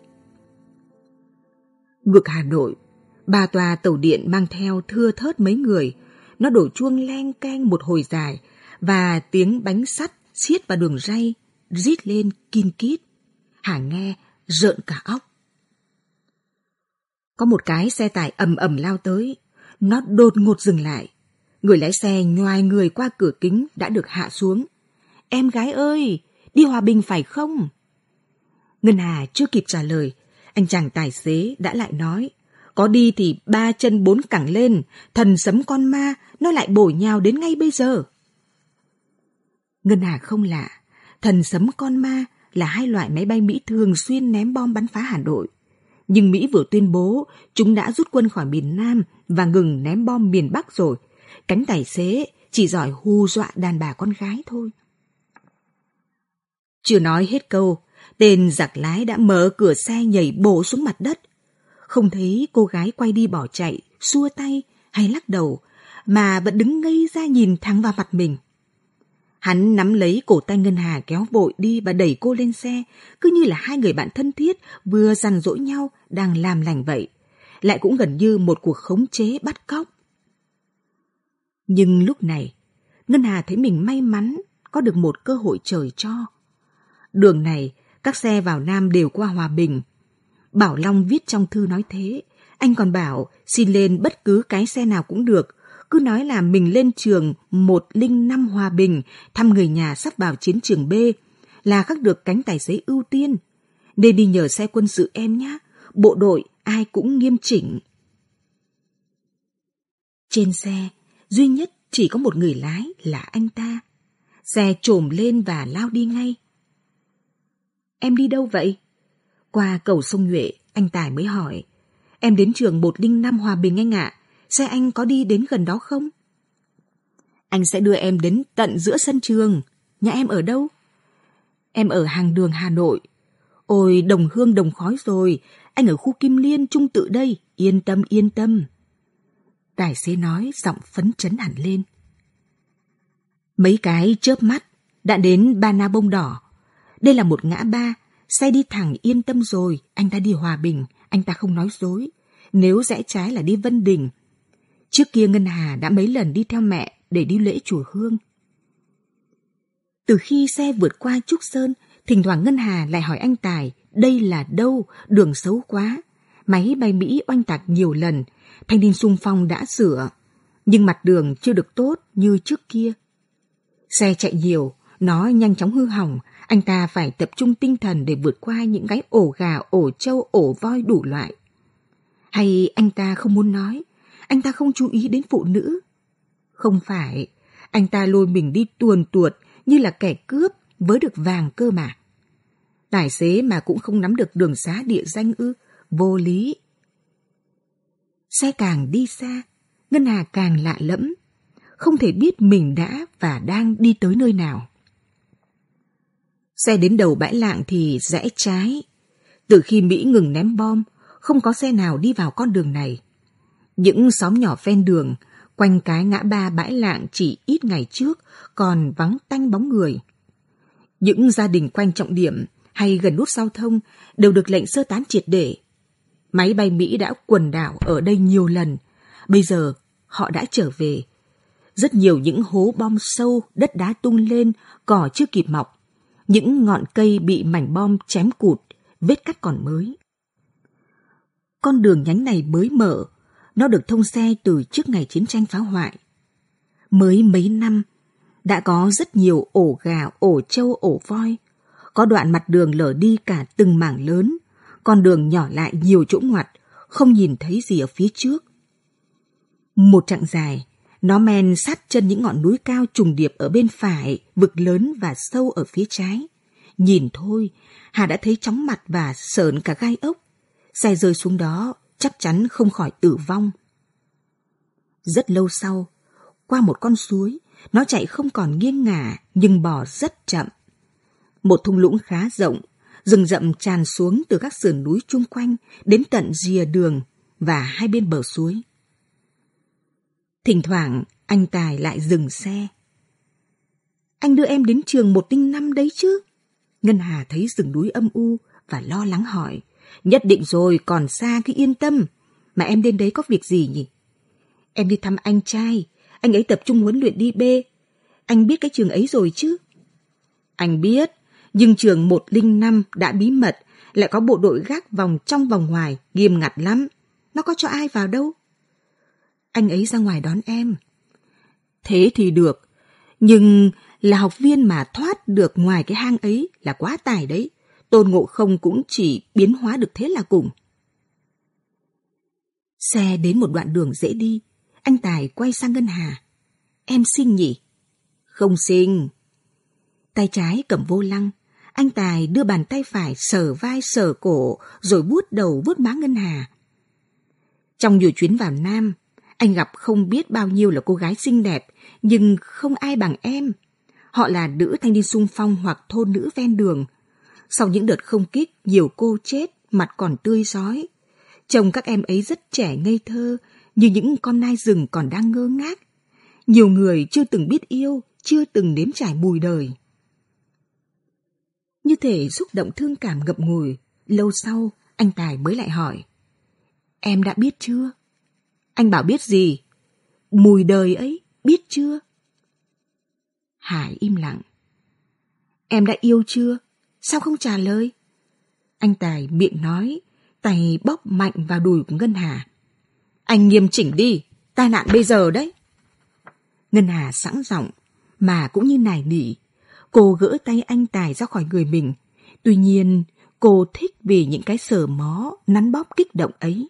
Ngược Hà Nội, ba toa tàu điện mang theo thưa thớt mấy người. Nó đổ chuông leng keng một hồi dài, và tiếng bánh sắt xiết vào đường ray rít lên kin kít. Hà nghe rợn cả óc. Có một cái xe tải ầm ầm lao tới. Nó đột ngột dừng lại. Người lái xe nhoài người qua cửa kính đã được hạ xuống. Em gái ơi, đi Hòa Bình phải không? Ngân Hà chưa kịp trả lời, anh chàng tài xế đã lại nói, có đi thì ba chân bốn cẳng lên, thần sấm con ma, nó lại bổ nhào đến ngay bây giờ. Ngân Hà không lạ, thần sấm con ma là hai loại máy bay Mỹ thường xuyên ném bom bắn phá Hà Nội. Nhưng Mỹ vừa tuyên bố chúng đã rút quân khỏi miền Nam và ngừng ném bom miền Bắc rồi. Cánh tài xế chỉ giỏi hù dọa đàn bà con gái thôi. Chưa nói hết câu, tên giặc lái đã mở cửa xe nhảy bổ xuống mặt đất. Không thấy cô gái quay đi bỏ chạy, xua tay hay lắc đầu, mà vẫn đứng ngây ra nhìn thẳng vào mặt mình. Hắn nắm lấy cổ tay Ngân Hà kéo vội đi và đẩy cô lên xe, cứ như là hai người bạn thân thiết vừa dằn dỗi nhau đang làm lành vậy. Lại cũng gần như một cuộc khống chế bắt cóc. Nhưng lúc này, Ngân Hà thấy mình may mắn có được một cơ hội trời cho. Đường này, các xe vào Nam đều qua Hòa Bình. Bảo Long viết trong thư nói thế. Anh còn bảo xin lên bất cứ cái xe nào cũng được. Cứ nói là mình lên trường một không năm Hòa Bình, thăm người nhà sắp vào chiến trường B, là khắc được cánh tài xế ưu tiên. Nên đi nhờ xe quân sự em nhá. Bộ đội ai cũng nghiêm chỉnh. Trên xe, duy nhất chỉ có một người lái là anh ta. Xe trồm lên và lao đi ngay. Em đi đâu vậy? Qua cầu sông Nhuệ, anh Tài mới hỏi. Em đến trường một không năm Hòa Bình anh ạ. À. Xe anh có đi đến gần đó không? Anh sẽ đưa em đến tận giữa sân trường. Nhà em ở đâu? Em ở hàng đường Hà Nội. Ôi, đồng hương đồng khói rồi, anh ở khu Kim Liên Trung Tự đây, yên tâm yên tâm. Tài xế nói giọng phấn chấn hẳn lên. Mấy cái chớp mắt đã đến Ba Na Bông Đỏ. Đây là một ngã ba, xe đi thẳng yên tâm rồi, anh ta đi Hòa Bình, anh ta không nói dối. Nếu rẽ trái là đi Vân Đình. Trước kia Ngân Hà đã mấy lần đi theo mẹ để đi lễ chùa Hương. Từ khi xe vượt qua Trúc Sơn, thỉnh thoảng Ngân Hà lại hỏi anh Tài, đây là đâu, đường xấu quá. Máy bay Mỹ oanh tạc nhiều lần, thanh niên xung phong đã sửa, nhưng mặt đường chưa được tốt như trước kia. Xe chạy nhiều, nó nhanh chóng hư hỏng, anh ta phải tập trung tinh thần để vượt qua những cái ổ gà, ổ trâu, ổ voi đủ loại. Hay anh ta không muốn nói, anh ta không chú ý đến phụ nữ? Không phải, anh ta lôi mình đi tuồn tuột như là kẻ cướp với được vàng cơ mà. Tài xế mà cũng không nắm được đường xá địa danh ư, vô lý. Xe càng đi xa, Ngân Hà càng lạ lẫm, không thể biết mình đã và đang đi tới nơi nào. Xe đến đầu bãi Lạng thì rẽ trái. Từ khi Mỹ ngừng ném bom, không có xe nào đi vào con đường này. Những xóm nhỏ ven đường, quanh cái ngã ba bãi Lạng chỉ ít ngày trước còn vắng tanh bóng người. Những gia đình quanh trọng điểm hay gần nút giao thông đều được lệnh sơ tán triệt để. Máy bay Mỹ đã quần đảo ở đây nhiều lần, bây giờ họ đã trở về. Rất nhiều những hố bom sâu, đất đá tung lên, cỏ chưa kịp mọc. Những ngọn cây bị mảnh bom chém cụt, vết cắt còn mới. Con đường nhánh này mới mở, nó được thông xe từ trước ngày chiến tranh phá hoại. Mới mấy năm, đã có rất nhiều ổ gà, ổ trâu, ổ voi. Có đoạn mặt đường lở đi cả từng mảng lớn, con đường nhỏ lại nhiều chỗ ngoặt, không nhìn thấy gì ở phía trước. Một chặng dài, nó men sát chân những ngọn núi cao trùng điệp ở bên phải, vực lớn và sâu ở phía trái. Nhìn thôi, Hà đã thấy chóng mặt và sởn cả gai ốc. Xe rơi xuống đó, chắc chắn không khỏi tử vong. Rất lâu sau, qua một con suối, nó chạy không còn nghiêng ngả nhưng bò rất chậm. Một thung lũng khá rộng, rừng rậm tràn xuống từ các sườn núi chung quanh đến tận rìa đường và hai bên bờ suối. Thỉnh thoảng anh Tài lại dừng xe. Anh đưa em đến trường một linh năm đấy chứ? Ngân Hà thấy rừng núi âm u và lo lắng hỏi. Nhất định rồi, còn xa, cứ yên tâm. Mà em đến đấy có việc gì nhỉ? Em đi thăm anh trai, anh ấy tập trung huấn luyện đi bê. Anh biết cái trường ấy rồi chứ? Anh biết, nhưng trường một linh năm đã bí mật, lại có bộ đội gác vòng trong vòng ngoài, nghiêm ngặt lắm. Nó có cho ai vào đâu. Anh ấy ra ngoài đón em. Thế thì được, nhưng là học viên mà thoát được ngoài cái hang ấy là quá tài đấy. Tôn Ngộ Không cũng chỉ biến hóa được thế là cùng. Xe đến một đoạn đường dễ đi, anh Tài quay sang Ngân Hà. Em xinh nhỉ? Không xinh. Tay trái cầm vô lăng, anh Tài đưa bàn tay phải sờ vai sờ cổ rồi vuốt đầu vuốt má Ngân Hà. Trong nhiều chuyến vào Nam, anh gặp không biết bao nhiêu là cô gái xinh đẹp, nhưng không ai bằng em. Họ là nữ thanh niên xung phong hoặc thôn nữ ven đường. Sau những đợt không kích, nhiều cô chết, mặt còn tươi rói. Trông các em ấy rất trẻ ngây thơ, như những con nai rừng còn đang ngơ ngác. Nhiều người chưa từng biết yêu, chưa từng nếm trải mùi đời. Như thể xúc động thương cảm ngậm ngùi, lâu sau anh Tài mới lại hỏi. Em đã biết chưa? Anh bảo biết gì? Mùi đời ấy, biết chưa? Hải im lặng. Em đã yêu chưa? Sao không trả lời? Anh Tài miệng nói, tay bóp mạnh vào đùi của Ngân Hà. Anh nghiêm chỉnh đi, tai nạn bây giờ đấy. Ngân Hà sẵn giọng, mà cũng như nài nỉ. Cô gỡ tay anh Tài ra khỏi người mình. Tuy nhiên, cô thích vì những cái sờ mó, nắn bóp kích động ấy.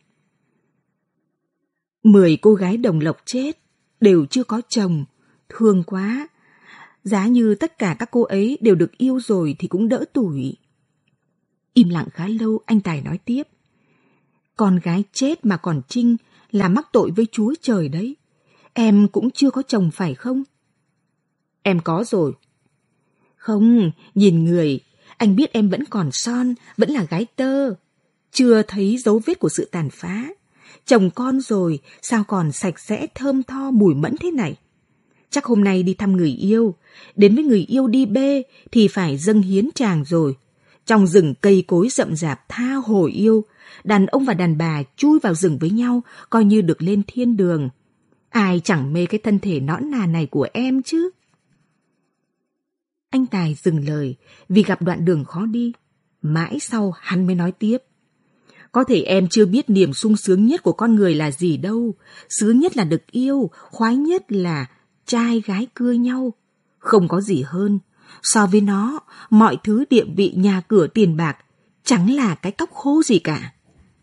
Mười cô gái Đồng Lộc chết, đều chưa có chồng, thương quá. Giá như tất cả các cô ấy đều được yêu rồi thì cũng đỡ tủi. Im lặng khá lâu, anh Tài nói tiếp. Con gái chết mà còn trinh là mắc tội với Chúa Trời đấy. Em cũng chưa có chồng phải không? Em có rồi. Không, nhìn người, Anh biết em vẫn còn son, vẫn là gái tơ. Chưa thấy dấu vết của sự tàn phá. Chồng con rồi, sao còn sạch sẽ thơm tho mùi mẫn thế này? Chắc hôm nay đi thăm người yêu. Đến với người yêu đi bê thì phải dâng hiến chàng rồi. Trong rừng cây cối rậm rạp tha hồ yêu, đàn ông và đàn bà chui vào rừng với nhau, coi như được lên thiên đường. Ai chẳng mê cái thân thể nõn nà này của em chứ? Anh Tài dừng lời vì gặp đoạn đường khó đi. Mãi sau hắn mới nói tiếp. Có thể em chưa biết niềm sung sướng nhất của con người là gì đâu. Sướng nhất là được yêu, khoái nhất là trai gái cưa nhau. Không có gì hơn. So với nó, mọi thứ địa vị, nhà cửa, tiền bạc chẳng là cái cóc khô gì cả.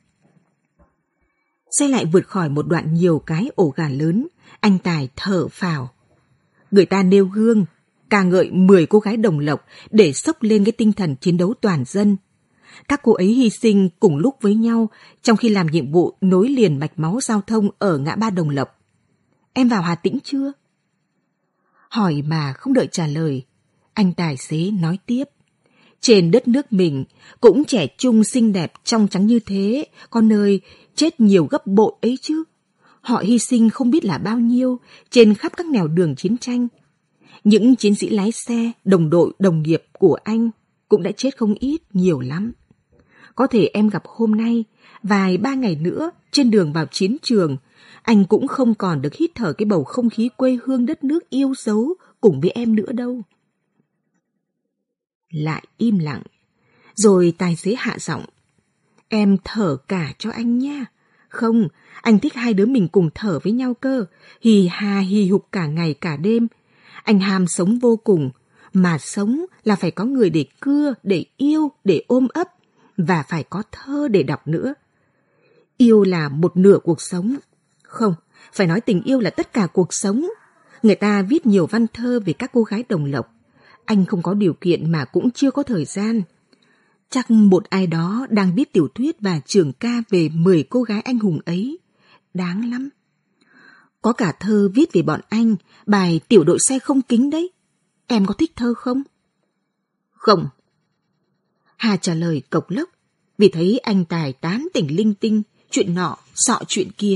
Xe lại vượt khỏi một đoạn nhiều cái ổ gà lớn. Anh Tài thở phào. Người ta nêu gương, ca ngợi mười cô gái đồng lộc để xốc lên cái tinh thần chiến đấu toàn dân. Các cô ấy hy sinh cùng lúc với nhau trong khi làm nhiệm vụ nối liền mạch máu giao thông ở ngã ba Đồng Lộc. Em vào Hà Tĩnh chưa? Hỏi mà không đợi trả lời, anh tài xế nói tiếp. Trên đất nước mình cũng trẻ trung xinh đẹp trong trắng như thế, có nơi chết nhiều gấp bội ấy chứ. Họ hy sinh không biết là bao nhiêu trên khắp các nẻo đường chiến tranh. Những chiến sĩ lái xe, đồng đội, đồng nghiệp của anh cũng đã chết không ít, nhiều lắm. Có thể em gặp hôm nay, vài ba ngày nữa trên đường vào chiến trường, anh cũng không còn được hít thở cái bầu không khí quê hương đất nước yêu dấu cùng với em nữa đâu. Lại im lặng, rồi tài xế hạ giọng. Em thở cả cho anh nha. Không, anh thích hai đứa mình cùng thở với nhau cơ, hì hà hì hục cả ngày cả đêm. Anh ham sống vô cùng, mà sống là phải có người để cưa, để yêu, để ôm ấp, và phải có thơ để đọc nữa. Yêu là một nửa cuộc sống. Không, phải nói tình yêu là tất cả cuộc sống. Người ta viết nhiều văn thơ về các cô gái Đồng Lộc. Anh không có điều kiện mà cũng chưa có thời gian. Chắc một ai đó đang viết tiểu thuyết và trường ca về mười cô gái anh hùng ấy. Đáng lắm. Có cả thơ viết về bọn anh, bài Tiểu đội xe không kính đấy. Em có thích thơ không? Không. Hà trả lời cộc lốc, vì thấy anh Tài tán tỉnh linh tinh, chuyện nọ, sọ chuyện kia.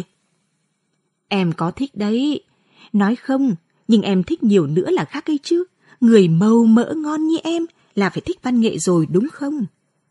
Em có thích đấy. Nói không, nhưng em thích nhiều nữa là khác ấy chứ. Người màu mỡ ngon như em là phải thích văn nghệ rồi đúng không?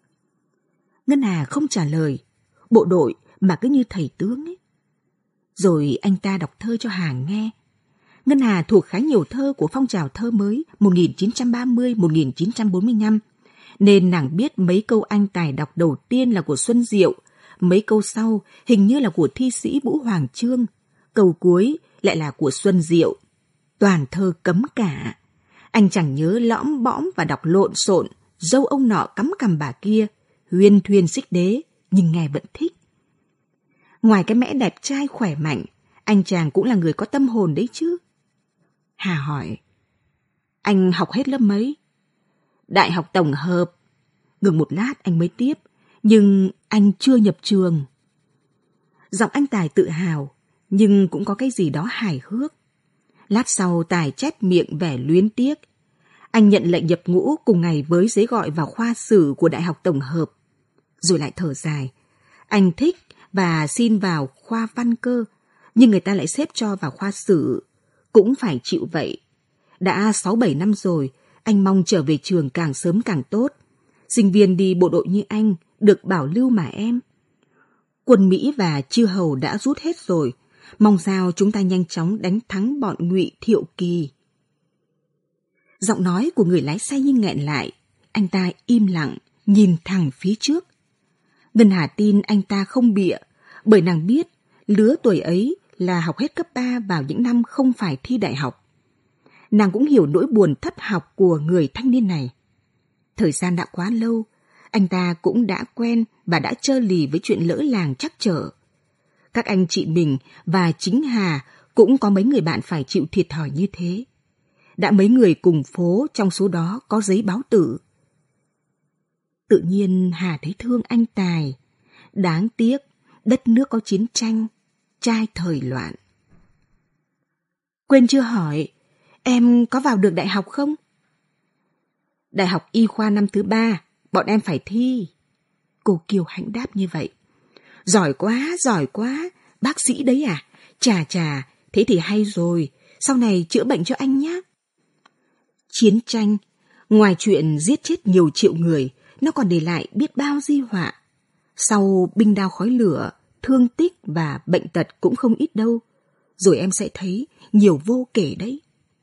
Ngân Hà không trả lời, bộ đội mà cứ như thầy tướng ấy. Rồi anh ta đọc thơ cho Hà nghe. Ngân Hà thuộc khá nhiều thơ của phong trào thơ mới một nghìn chín trăm ba mươi đến một nghìn chín trăm bốn mươi lăm, nên nàng biết mấy câu anh Tài đọc đầu tiên là của Xuân Diệu, mấy câu sau hình như là của thi sĩ Vũ Hoàng Chương, câu cuối lại là của Xuân Diệu. Toàn thơ cấm cả. Anh chẳng nhớ lõm bõm và đọc lộn xộn, dâu ông nọ cắm cằm bà kia, huyên thuyên xích đế, nhưng nghe vẫn thích. Ngoài cái mẽ đẹp trai khỏe mạnh, anh chàng cũng là người có tâm hồn đấy chứ. Hà hỏi, anh học hết lớp mấy? Đại học tổng hợp. Ngừng một lát anh mới tiếp, nhưng anh chưa nhập trường. Giọng anh Tài tự hào, nhưng cũng có cái gì đó hài hước. Lát sau Tài chép miệng vẻ luyến tiếc. Anh nhận lệnh nhập ngũ cùng ngày với giấy gọi vào khoa sử của Đại học tổng hợp. Rồi lại thở dài. Anh thích và xin vào khoa văn cơ, nhưng người ta lại xếp cho vào khoa sử. Cũng phải chịu vậy. Đã sáu bảy năm rồi, anh mong trở về trường càng sớm càng tốt. Sinh viên đi bộ đội như anh, được bảo lưu mà em. Quân Mỹ và chư hầu đã rút hết rồi. Mong sao chúng ta nhanh chóng đánh thắng bọn Ngụy Thiệu Kỳ. Giọng nói của người lái xe như nghẹn lại. Anh ta im lặng, nhìn thẳng phía trước. Ngân Hà tin anh ta không bịa, bởi nàng biết lứa tuổi ấy là học hết cấp ba vào những năm không phải thi đại học. Nàng cũng hiểu nỗi buồn thất học của người thanh niên này. Thời gian đã quá lâu, anh ta cũng đã quen và đã trơ lì với chuyện lỡ làng trắc trở. Các anh chị mình và chính Hà cũng có mấy người bạn phải chịu thiệt thòi như thế. Đã mấy người cùng phố trong số đó có giấy báo tử. Tự nhiên Hà thấy thương anh Tài. Đáng tiếc, đất nước có chiến tranh, trai thời loạn. Quên chưa hỏi, em có vào được đại học không? Đại học y khoa năm thứ ba, bọn em phải thi. Cô Kiều Hãnh đáp như vậy. Giỏi quá, giỏi quá, bác sĩ đấy à? Chà chà, thế thì hay rồi, sau này chữa bệnh cho anh nhé. Chiến tranh, ngoài chuyện giết chết nhiều triệu người, nó còn để lại biết bao di họa. Sau binh đao khói lửa, thương tích và bệnh tật cũng không ít đâu. Rồi em sẽ thấy nhiều vô kể đấy.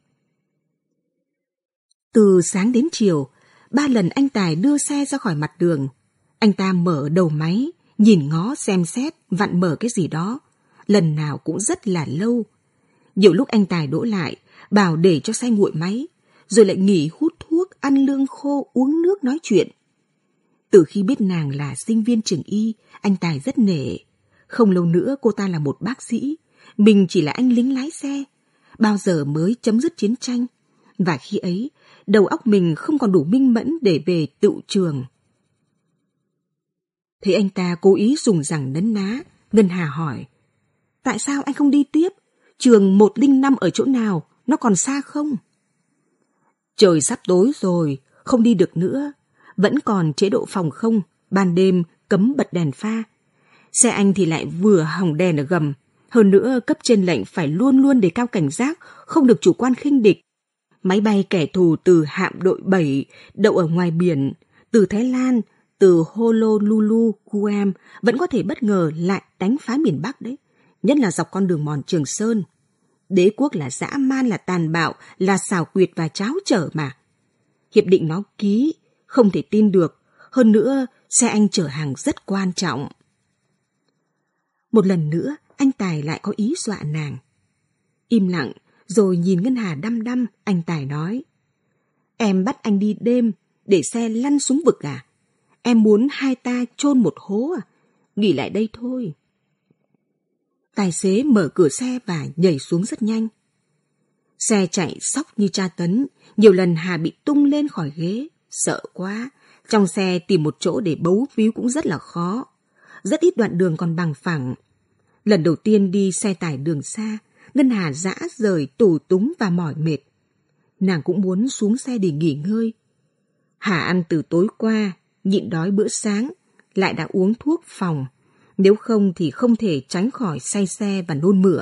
Từ sáng đến chiều, ba lần anh Tài đưa xe ra khỏi mặt đường. Anh ta mở đầu máy, nhìn ngó xem xét, vặn mở cái gì đó. Lần nào cũng rất là lâu. Nhiều lúc anh Tài đỗ lại, bảo để cho xe nguội máy, rồi lại nghỉ hút thuốc, ăn lương khô, uống nước nói chuyện. Từ khi biết nàng là sinh viên trường y, anh Tài rất nể. Không lâu nữa cô ta là một bác sĩ, mình chỉ là anh lính lái xe. Bao giờ mới chấm dứt chiến tranh? Và khi ấy, đầu óc mình không còn đủ minh mẫn để về tựu trường. Thấy anh ta cố ý dùng rằng nấn ná, Ngân Hà hỏi. Tại sao anh không đi tiếp? Trường một không năm ở chỗ nào? Nó còn xa không? Trời sắp tối rồi, không đi được nữa. Vẫn còn chế độ phòng không, ban đêm cấm bật đèn pha. Xe anh thì lại vừa hỏng đèn ở gầm. Hơn nữa cấp trên lệnh phải luôn luôn đề cao cảnh giác, không được chủ quan khinh địch. Máy bay kẻ thù từ hạm đội bảy đậu ở ngoài biển, từ Thái Lan, từ Honolulu, Guam vẫn có thể bất ngờ lại đánh phá miền Bắc đấy. Nhất là dọc con đường mòn Trường Sơn. Đế quốc là dã man, là tàn bạo, là xảo quyệt và tráo trở mà. Hiệp định nó ký, không thể tin được. Hơn nữa, xe anh chở hàng rất quan trọng. Một lần nữa, anh Tài lại có ý dọa nàng. Im lặng, rồi nhìn Ngân Hà đăm đăm, anh Tài nói. Em bắt anh đi đêm, để xe lăn xuống vực à? Em muốn hai ta chôn một hố à? Nghỉ lại đây thôi. Tài xế mở cửa xe và nhảy xuống rất nhanh. Xe chạy xóc như tra tấn, nhiều lần Hà bị tung lên khỏi ghế, sợ quá. Trong xe tìm một chỗ để bấu víu cũng rất là khó. Rất ít đoạn đường còn bằng phẳng. Lần đầu tiên đi xe tải đường xa, Ngân Hà rã rời, tủi túng và mỏi mệt. Nàng cũng muốn xuống xe để nghỉ ngơi. Hà ăn từ tối qua, nhịn đói bữa sáng, lại đã uống thuốc phòng. Nếu không thì không thể tránh khỏi say xe và nôn mửa.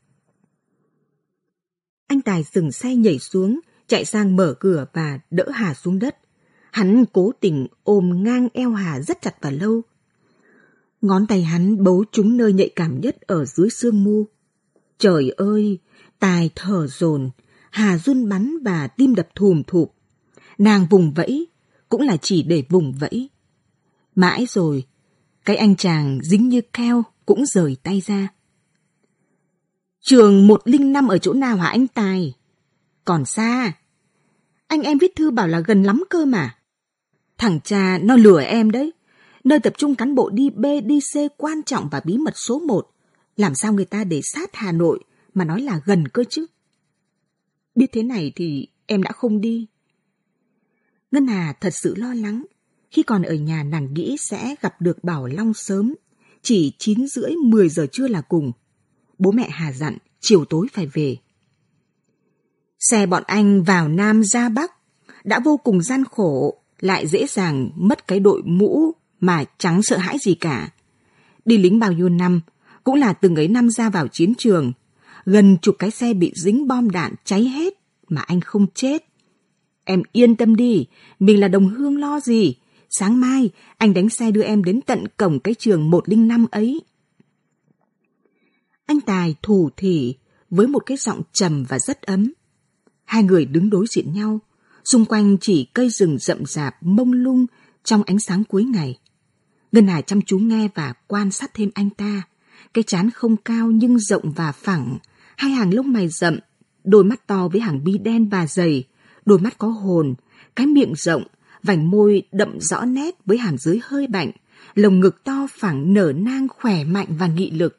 Anh Tài dừng xe nhảy xuống, chạy sang mở cửa và đỡ Hà xuống đất. Hắn cố tình ôm ngang eo Hà rất chặt và lâu. Ngón tay hắn bấu trúng nơi nhạy cảm nhất ở dưới xương mu. Trời ơi, Tài thở dồn, Hà run bắn và tim đập thùm thụp. Nàng vùng vẫy, cũng là chỉ để vùng vẫy. Mãi rồi, cái anh chàng dính như keo cũng rời tay ra. Trường một không năm ở chỗ nào hả anh Tài? Còn xa. Anh em viết thư bảo là gần lắm cơ mà. Thằng cha nó lừa em đấy. Nơi tập trung cán bộ đi B, đi C quan trọng và bí mật số một. Làm sao người ta để sát Hà Nội mà nói là gần cơ chứ? Biết thế này thì em đã không đi. Ngân Hà thật sự lo lắng. Khi còn ở nhà nàng nghĩ sẽ gặp được Bảo Long sớm. Chỉ chín rưỡi mười giờ trưa là cùng. Bố mẹ Hà dặn chiều tối phải về. Xe bọn anh vào Nam ra Bắc đã vô cùng gian khổ, lại dễ dàng mất cái đội mũ mà chẳng sợ hãi gì cả. Đi lính bao nhiêu năm, cũng là từng ấy năm ra vào chiến trường. Gần chục cái xe bị dính bom đạn cháy hết mà anh không chết. Em yên tâm đi, mình là đồng hương lo gì. Sáng mai anh đánh xe đưa em đến tận cổng cái trường một không năm ấy. Anh Tài thủ thỉ với một cái giọng trầm và rất ấm. Hai người đứng đối diện nhau, xung quanh chỉ cây rừng rậm rạp mông lung trong ánh sáng cuối ngày. Ngân Hà chăm chú nghe và quan sát thêm anh ta. Cái trán không cao nhưng rộng và phẳng, hai hàng lông mày rậm, đôi mắt to với hàng mi đen và dày, đôi mắt có hồn, cái miệng rộng, vành môi đậm rõ nét với hàm dưới hơi bạnh, lồng ngực to phẳng nở nang khỏe mạnh và nghị lực.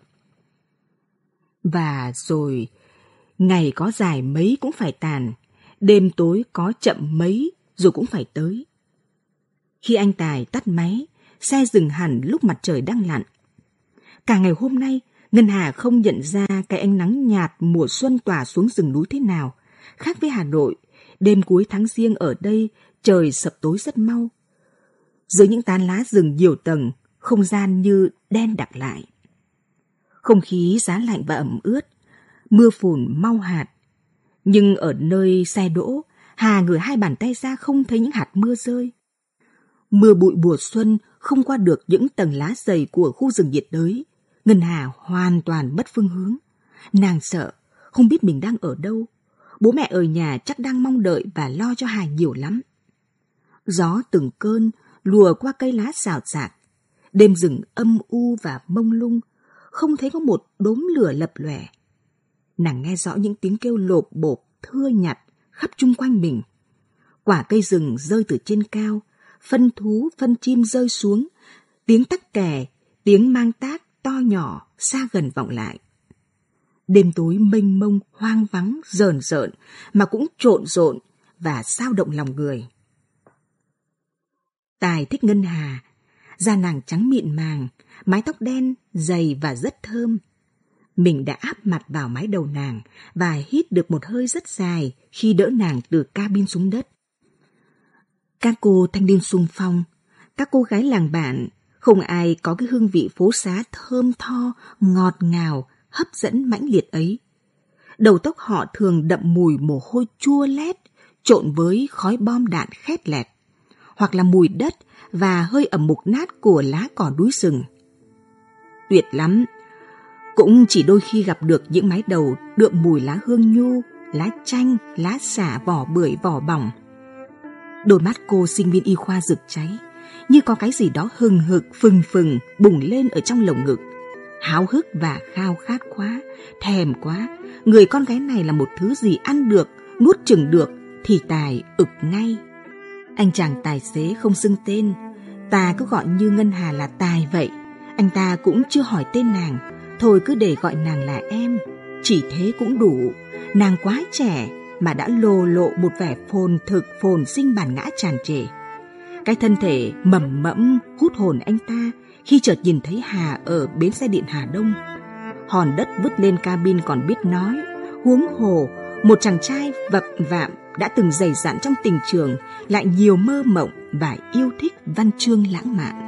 Và rồi, ngày có dài mấy cũng phải tàn, đêm tối có chậm mấy rồi cũng phải tới. Khi anh Tài tắt máy, xe dừng hẳn lúc mặt trời đang lặn. Cả ngày hôm nay, Ngân Hà không nhận ra cái ánh nắng nhạt mùa xuân tỏa xuống rừng núi thế nào, khác với Hà Nội, Đêm cuối tháng Giêng ở đây, trời sập tối rất mau. Dưới những tán lá rừng nhiều tầng, không gian như đen đặc lại. Không khí giá lạnh và ẩm ướt, mưa phùn mau hạt. Nhưng ở nơi xe đỗ, Hà ngửa hai bàn tay ra không thấy những hạt mưa rơi. Mưa bụi mùa xuân không qua được những tầng lá dày của khu rừng nhiệt đới. Ngân Hà hoàn toàn mất phương hướng. Nàng sợ, không biết mình đang ở đâu. Bố mẹ ở nhà chắc đang mong đợi và lo cho Hà nhiều lắm. Gió từng cơn lùa qua cây lá xào xạc. Đêm rừng âm u và mông lung, không thấy có một đốm lửa lập lòe. Nàng nghe rõ những tiếng kêu lộp bộp, thưa nhặt khắp chung quanh mình. Quả cây rừng rơi từ trên cao, phân thú, phân chim rơi xuống, tiếng tắc kè, tiếng mang tác to nhỏ, xa gần vọng lại. Đêm tối mênh mông, hoang vắng, rờn rợn, mà cũng trộn rộn và xao động lòng người. Tài thích Ngân Hà, da nàng trắng mịn màng, mái tóc đen, dày và rất thơm. Mình đã áp mặt vào mái đầu nàng và hít được một hơi rất dài khi đỡ nàng từ cabin xuống đất. Các cô thanh niên xung phong, các cô gái làng bản, không ai có cái hương vị phố xá thơm tho, ngọt ngào, hấp dẫn mãnh liệt ấy. Đầu tóc họ thường đậm mùi mồ hôi chua lét, trộn với khói bom đạn khét lẹt, hoặc là mùi đất và hơi ẩm mục nát của lá cỏ núi rừng. Tuyệt lắm! Cũng chỉ đôi khi gặp được những mái đầu đượm mùi lá hương nhu, lá chanh, lá xả, vỏ bưởi, vỏ bỏng. Đôi mắt cô sinh viên y khoa rực cháy, như có cái gì đó hừng hực, phừng phừng, bùng lên ở trong lồng ngực. Háo hức và khao khát quá, thèm quá. Người con gái này là một thứ gì ăn được, nuốt chửng được, thì Tài ực ngay. Anh chàng tài xế không xưng tên, ta cứ gọi như Ngân Hà là Tài vậy. Anh ta cũng chưa hỏi tên nàng, thôi cứ để gọi nàng là em. Chỉ thế cũng đủ, nàng quá trẻ mà đã lồ lộ một vẻ phồn thực phồn sinh bản ngã tràn trề. Cái thân thể mầm mẫm hút hồn anh ta khi chợt nhìn thấy Hà ở bến xe điện Hà Đông. Hòn đất vứt lên cabin còn biết nói, huống hồ một chàng trai vập vạm đã từng dày dặn trong tình trường, lại nhiều mơ mộng và yêu thích văn chương lãng mạn.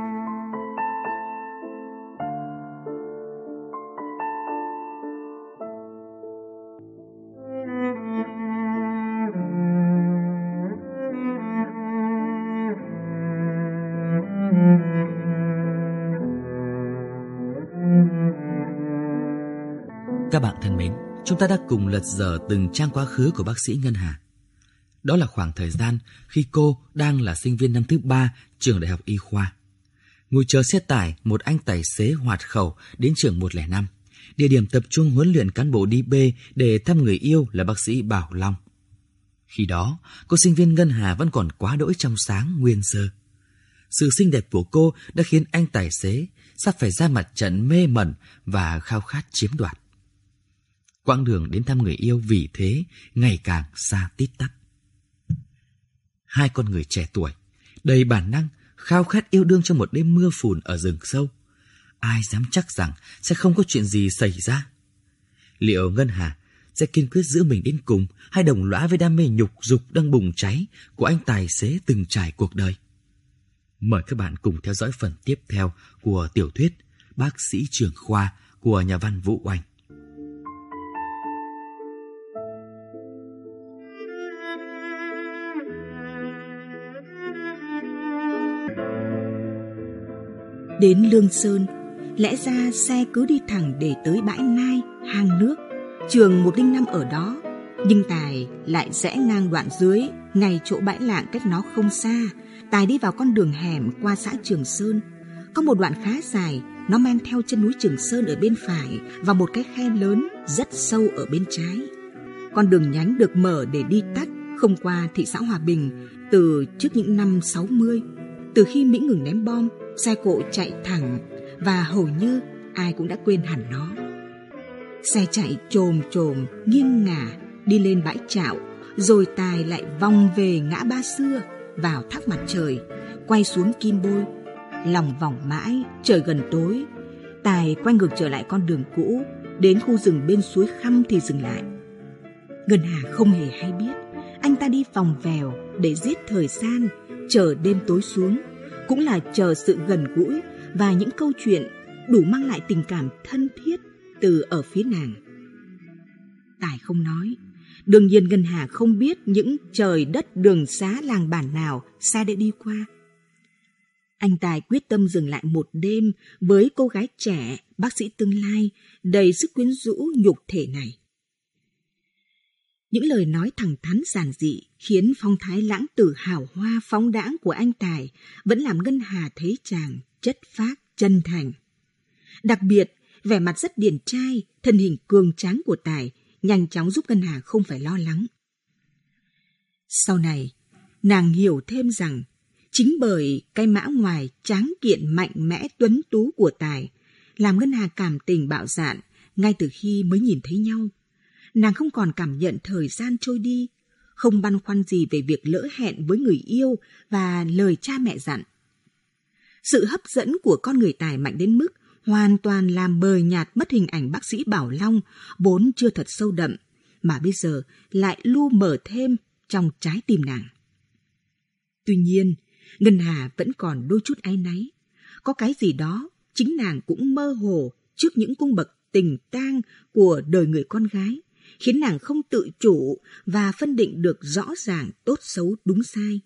Các bạn thân mến, chúng ta đã cùng lật dở từng trang quá khứ của bác sĩ Ngân Hà. Đó là khoảng thời gian khi cô đang là sinh viên năm thứ ba trường Đại học Y khoa. Ngồi chờ xe tải một anh tài xế hoạt khẩu đến trường một không năm, địa điểm tập trung huấn luyện cán bộ đi B để thăm người yêu là bác sĩ Bảo Long. Khi đó, cô sinh viên Ngân Hà vẫn còn quá đỗi trong sáng nguyên sơ. Sự xinh đẹp của cô đã khiến anh tài xế sắp phải ra mặt trận mê mẩn và khao khát chiếm đoạt. Quãng đường đến thăm người yêu vì thế ngày càng xa tít tắp. Hai con người trẻ tuổi, đầy bản năng, khao khát yêu đương trong một đêm mưa phùn ở rừng sâu. Ai dám chắc rằng sẽ không có chuyện gì xảy ra? Liệu Ngân Hà sẽ kiên quyết giữ mình đến cùng hay đồng lõa với đam mê nhục dục đang bùng cháy của anh tài xế từng trải cuộc đời? Mời các bạn cùng theo dõi phần tiếp theo của tiểu thuyết Bác sĩ trưởng khoa của nhà văn Vũ Oanh. Đến Lương Sơn, lẽ ra xe cứ đi thẳng để tới bãi Nai, hang nước, trường một không năm ở đó. Nhưng Tài lại rẽ ngang đoạn dưới, ngay chỗ bãi lạng cách nó không xa. Tài đi vào con đường hẻm qua xã Trường Sơn. Có một đoạn khá dài, nó men theo chân núi Trường Sơn ở bên phải và một cái khe lớn rất sâu ở bên trái. Con đường nhánh được mở để đi tắt, không qua thị xã Hòa Bình từ trước những năm sáu mươi. Từ khi Mỹ ngừng ném bom, xe cộ chạy thẳng và hầu như ai cũng đã quên hẳn nó. Xe chạy chồm chồm, nghiêng ngả, đi lên bãi Chạo, rồi Tài lại vòng về ngã Ba Xưa, vào thác Mặt Trời, quay xuống Kim Bôi. Lòng vòng mãi, trời gần tối, Tài quay ngược trở lại con đường cũ, đến khu rừng bên suối Khăm thì dừng lại. Ngân Hà không hề hay biết, anh ta đi vòng vèo để giết thời gian, chờ đêm tối xuống, cũng là chờ sự gần gũi và những câu chuyện đủ mang lại tình cảm thân thiết từ ở phía nàng. Tài không nói, đương nhiên Ngân Hà không biết những trời đất đường xá làng bản nào xa để đi qua. Anh Tài quyết tâm dừng lại một đêm với cô gái trẻ, bác sĩ tương lai, đầy sức quyến rũ nhục thể này. Những lời nói thẳng thắn giản dị khiến phong thái lãng tử hào hoa phóng đãng của anh Tài vẫn làm Ngân Hà thấy chàng chất phác, chân thành. Đặc biệt, vẻ mặt rất điển trai, thân hình cường tráng của Tài nhanh chóng giúp Ngân Hà không phải lo lắng. Sau này, nàng hiểu thêm rằng chính bởi cái mã ngoài tráng kiện mạnh mẽ tuấn tú của Tài làm Ngân Hà cảm tình bạo dạn ngay từ khi mới nhìn thấy nhau. Nàng không còn cảm nhận thời gian trôi đi, không băn khoăn gì về việc lỡ hẹn với người yêu và lời cha mẹ dặn. Sự hấp dẫn của con người Tài mạnh đến mức hoàn toàn làm mờ nhạt mất hình ảnh bác sĩ Bảo Long vốn chưa thật sâu đậm, mà bây giờ lại lu mờ thêm trong trái tim nàng. Tuy nhiên, Ngân Hà vẫn còn đôi chút áy náy. Có cái gì đó chính nàng cũng mơ hồ trước những cung bậc tình tang của đời người con gái, khiến nàng không tự chủ và phân định được rõ ràng tốt xấu đúng sai.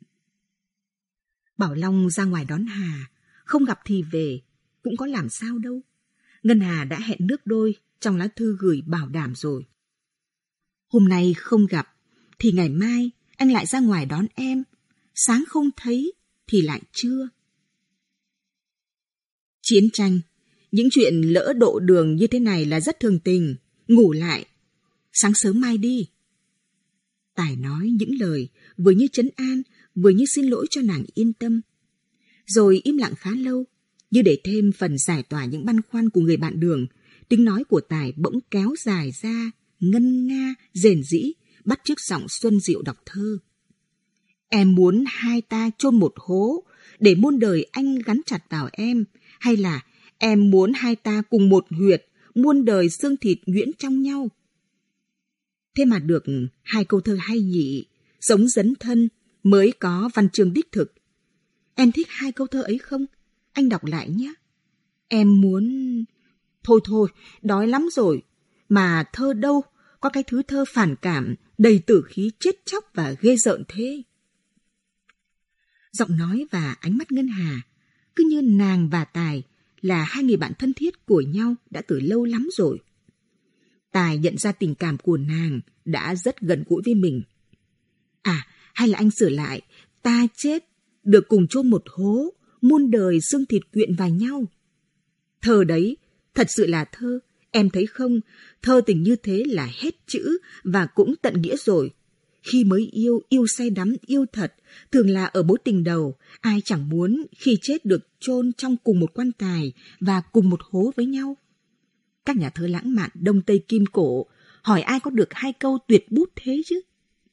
Bảo Long ra ngoài đón Hà, không gặp thì về, cũng có làm sao đâu. Ngân Hà đã hẹn nước đôi trong lá thư gửi bảo đảm rồi. Hôm nay không gặp, thì ngày mai anh lại ra ngoài đón em. Sáng không thấy, thì lại trưa. Chiến tranh, những chuyện lỡ độ đường như thế này là rất thường tình. Ngủ lại, sáng sớm mai đi. Tài nói những lời vừa như trấn an, vừa như xin lỗi cho nàng yên tâm. Rồi im lặng khá lâu, như để thêm phần giải tỏa những băn khoăn của người bạn đường. Tiếng nói của Tài bỗng kéo dài ra, ngân nga, rền rĩ, bắt chước giọng xuân diệu đọc thơ. Em muốn hai ta chôn một hố để muôn đời anh gắn chặt vào em, hay là em muốn hai ta cùng một huyệt, muôn đời xương thịt nhuyễn trong nhau? Thế mà được hai câu thơ hay nhỉ, sống dấn thân mới có văn chương đích thực. Em thích hai câu thơ ấy không? Anh đọc lại nhé. Em muốn... Thôi thôi, đói lắm rồi. Mà thơ đâu, có cái thứ thơ phản cảm, đầy tử khí chết chóc và ghê rợn thế. Giọng nói và ánh mắt Ngân Hà, cứ như nàng và Tài là hai người bạn thân thiết của nhau đã từ lâu lắm rồi. Tài nhận ra tình cảm của nàng đã rất gần gũi với mình. À, hay là anh sửa lại, ta chết, được cùng chôn một hố, muôn đời xương thịt quyện vào nhau. Thơ đấy, thật sự là thơ, em thấy không, thơ tình như thế là hết chữ và cũng tận nghĩa rồi. Khi mới yêu, yêu say đắm, yêu thật, thường là ở mối tình đầu, ai chẳng muốn khi chết được chôn trong cùng một quan tài và cùng một hố với nhau. Các nhà thơ lãng mạn Đông Tây Kim Cổ hỏi ai có được hai câu tuyệt bút thế chứ?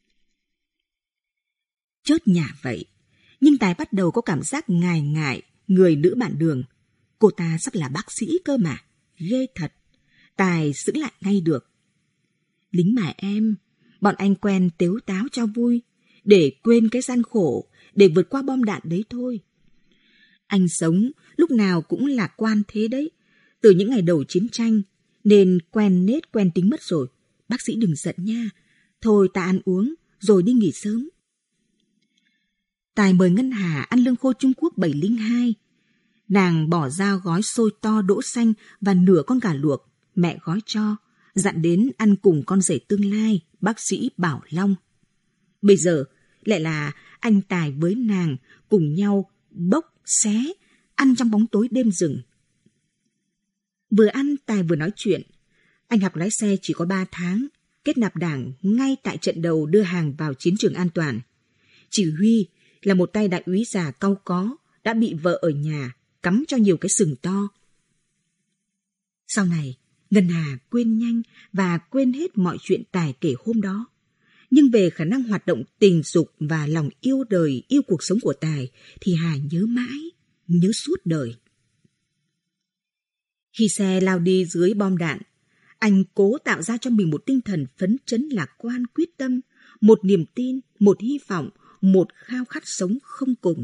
Chớt nhả vậy, nhưng Tài bắt đầu có cảm giác ngại ngại người nữ bạn đường. Cô ta sắp là bác sĩ cơ mà, ghê thật. Tài sững lại ngay được. Lính mà em, bọn anh quen tếu táo cho vui, để quên cái gian khổ, để vượt qua bom đạn đấy thôi. Anh sống lúc nào cũng lạc quan thế đấy, từ những ngày đầu chiến tranh, nên quen nết quen tính mất rồi. Bác sĩ đừng giận nha, thôi ta ăn uống, rồi đi nghỉ sớm. Tài mời Ngân Hà ăn lương khô Trung Quốc bảy không hai. Nàng bỏ ra gói xôi to đỗ xanh và nửa con gà luộc, mẹ gói cho, dặn đến ăn cùng con rể tương lai, bác sĩ Bảo Long. Bây giờ lại là anh Tài với nàng cùng nhau bốc, xé, ăn trong bóng tối đêm rừng. Vừa ăn Tài vừa nói chuyện. Anh học lái xe chỉ có ba tháng, kết nạp đảng ngay tại trận đầu đưa hàng vào chiến trường an toàn. Chỉ huy là một tay đại úy già cau có, đã bị vợ ở nhà cắm cho nhiều cái sừng to. Sau này, Ngân Hà quên nhanh và quên hết mọi chuyện Tài kể hôm đó. Nhưng về khả năng hoạt động tình dục và lòng yêu đời, yêu cuộc sống của Tài thì Hà nhớ mãi, nhớ suốt đời. Khi xe lao đi dưới bom đạn, anh cố tạo ra cho mình một tinh thần phấn chấn lạc quan quyết tâm, một niềm tin, một hy vọng, một khao khát sống không cùng.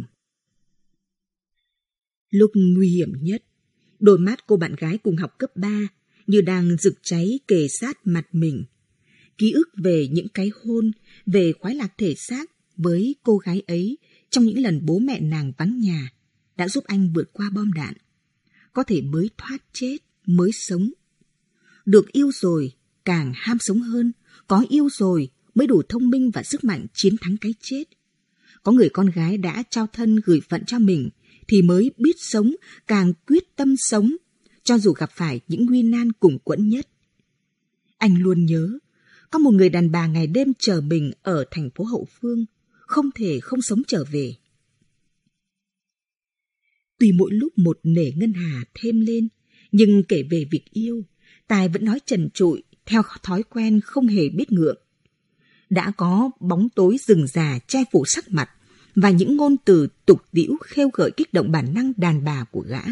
Lúc nguy hiểm nhất, đôi mắt cô bạn gái cùng học cấp ba như đang rực cháy kề sát mặt mình. Ký ức về những cái hôn, về khoái lạc thể xác với cô gái ấy trong những lần bố mẹ nàng vắng nhà đã giúp anh vượt qua bom đạn. Có thể mới thoát chết, mới sống. Được yêu rồi, càng ham sống hơn. Có yêu rồi mới đủ thông minh và sức mạnh chiến thắng cái chết. Có người con gái đã trao thân gửi phận cho mình thì mới biết sống, càng quyết tâm sống, cho dù gặp phải những nguy nan cùng quẫn nhất. Anh luôn nhớ, có một người đàn bà ngày đêm chờ mình ở thành phố hậu phương, không thể không sống trở về. Tuy mỗi lúc một nể Ngân Hà thêm lên, nhưng kể về việc yêu, Tài vẫn nói trần trụi, theo thói quen không hề biết ngượng. Đã có bóng tối rừng già che phủ sắc mặt và những ngôn từ tục tĩu khêu gợi kích động bản năng đàn bà của gã.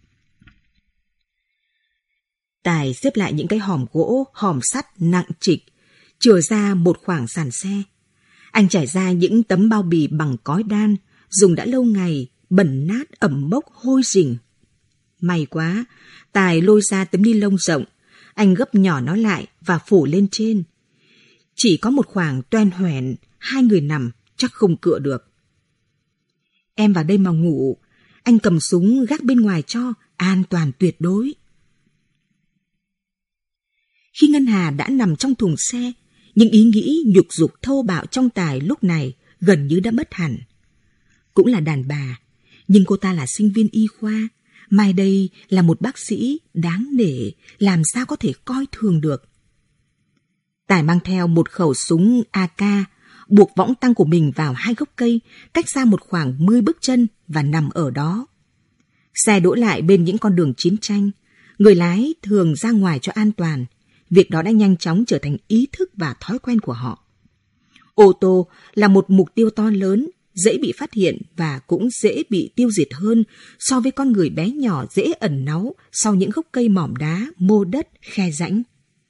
Tài xếp lại những cái hòm gỗ, hòm sắt nặng trịch, chừa ra một khoảng sàn xe. Anh trải ra những tấm bao bì bằng cói đan, dùng đã lâu ngày, bẩn nát, ẩm mốc, hôi rình. May quá, Tài lôi ra tấm ni lông rộng, anh gấp nhỏ nó lại và phủ lên trên. Chỉ có một khoảng toen hoẻn, hai người nằm, chắc không cựa được. Em vào đây mà ngủ, anh cầm súng gác bên ngoài cho, an toàn tuyệt đối. Khi Ngân Hà đã nằm trong thùng xe, những ý nghĩ nhục dục thô bạo trong Tài lúc này gần như đã mất hẳn. Cũng là đàn bà, nhưng cô ta là sinh viên y khoa, mai đây là một bác sĩ đáng nể, làm sao có thể coi thường được. Tài mang theo một khẩu súng a ca, buộc võng tăng của mình vào hai gốc cây, cách xa một khoảng mười bước chân và nằm ở đó. Xe đỗ lại bên những con đường chiến tranh, người lái thường ra ngoài cho an toàn. Việc đó đã nhanh chóng trở thành ý thức và thói quen của họ. Ô tô là một mục tiêu to lớn, dễ bị phát hiện và cũng dễ bị tiêu diệt hơn so với con người bé nhỏ dễ ẩn náu sau những gốc cây mỏm đá, mô đất, khe rãnh.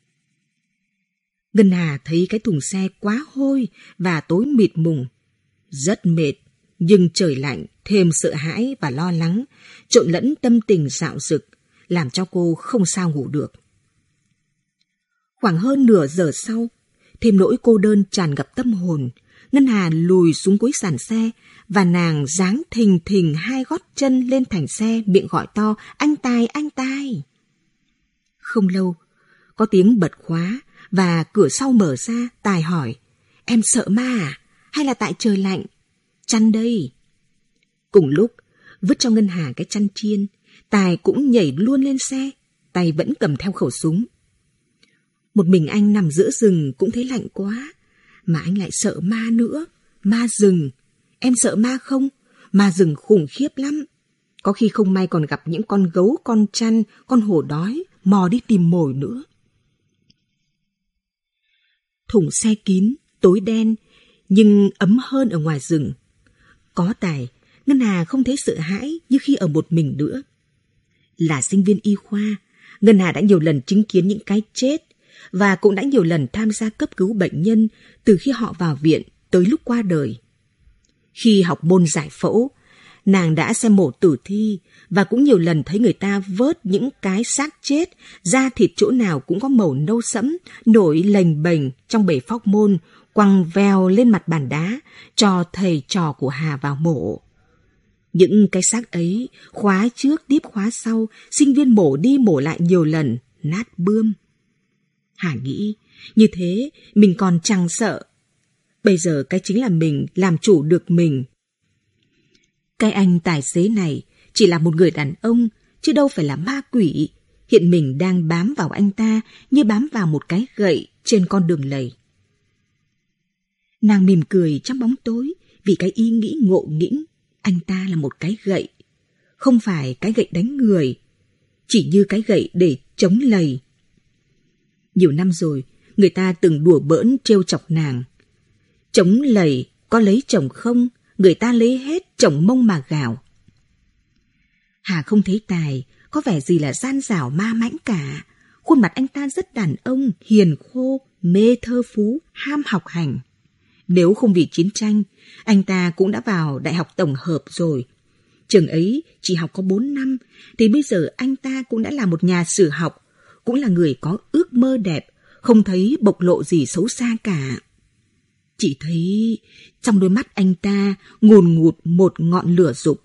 Ngân Hà thấy cái thùng xe quá hôi và tối mịt mùng. Rất mệt, nhưng trời lạnh, thêm sợ hãi và lo lắng, trộn lẫn tâm tình dạo dực, làm cho cô không sao ngủ được. Khoảng hơn nửa giờ sau, thêm nỗi cô đơn tràn ngập tâm hồn, Ngân Hà lùi xuống cuối sàn xe và nàng giáng thình thình hai gót chân lên thành xe, miệng gọi to, anh Tài, anh Tài. Không lâu, có tiếng bật khóa và cửa sau mở ra. Tài hỏi, em sợ ma à? Hay là tại trời lạnh? Chăn đây. Cùng lúc, vứt cho Ngân Hà cái chăn chiên, Tài cũng nhảy luôn lên xe, tay vẫn cầm theo khẩu súng. Một mình anh nằm giữa rừng cũng thấy lạnh quá, mà anh lại sợ ma nữa. Ma rừng. Em sợ ma không? Ma rừng khủng khiếp lắm. Có khi không may còn gặp những con gấu, con chăn, con hổ đói, mò đi tìm mồi nữa. Thùng xe kín, tối đen, nhưng ấm hơn ở ngoài rừng. Có Tài, Ngân Hà không thấy sợ hãi như khi ở một mình nữa. Là sinh viên y khoa, Ngân Hà đã nhiều lần chứng kiến những cái chết và cũng đã nhiều lần tham gia cấp cứu bệnh nhân từ khi họ vào viện tới lúc qua đời. Khi học môn giải phẫu, nàng đã xem mổ tử thi và cũng nhiều lần thấy người ta vớt những cái xác chết, da thịt chỗ nào cũng có màu nâu sẫm, nổi lềnh bềnh trong bể phóc môn, quăng vèo lên mặt bàn đá, cho thầy trò của Hà vào mổ. Những cái xác ấy, khóa trước tiếp khóa sau, sinh viên mổ đi mổ lại nhiều lần, nát bươm. Hà nghĩ, như thế mình còn chẳng sợ. Bây giờ cái chính là mình làm chủ được mình. Cái anh tài xế này chỉ là một người đàn ông, chứ đâu phải là ma quỷ. Hiện mình đang bám vào anh ta như bám vào một cái gậy trên con đường lầy. Nàng mỉm cười trong bóng tối vì cái ý nghĩ ngộ nghĩnh. Anh ta là một cái gậy, không phải cái gậy đánh người, chỉ như cái gậy để chống lầy. Nhiều năm rồi, người ta từng đùa bỡn trêu chọc nàng. Chống lầy, có lấy chồng không? Người ta lấy hết, chồng mông mà gào. Hà không thấy Tài có vẻ gì là gian dảo ma mãnh cả. Khuôn mặt anh ta rất đàn ông, hiền khô, mê thơ phú, ham học hành. Nếu không vì chiến tranh, anh ta cũng đã vào đại học tổng hợp rồi. Trường ấy chỉ học có bốn năm, thì bây giờ anh ta cũng đã là một nhà sử học, cũng là người có ước mơ đẹp, không thấy bộc lộ gì xấu xa cả. Chỉ thấy trong đôi mắt anh ta ngùn ngụt một ngọn lửa dục.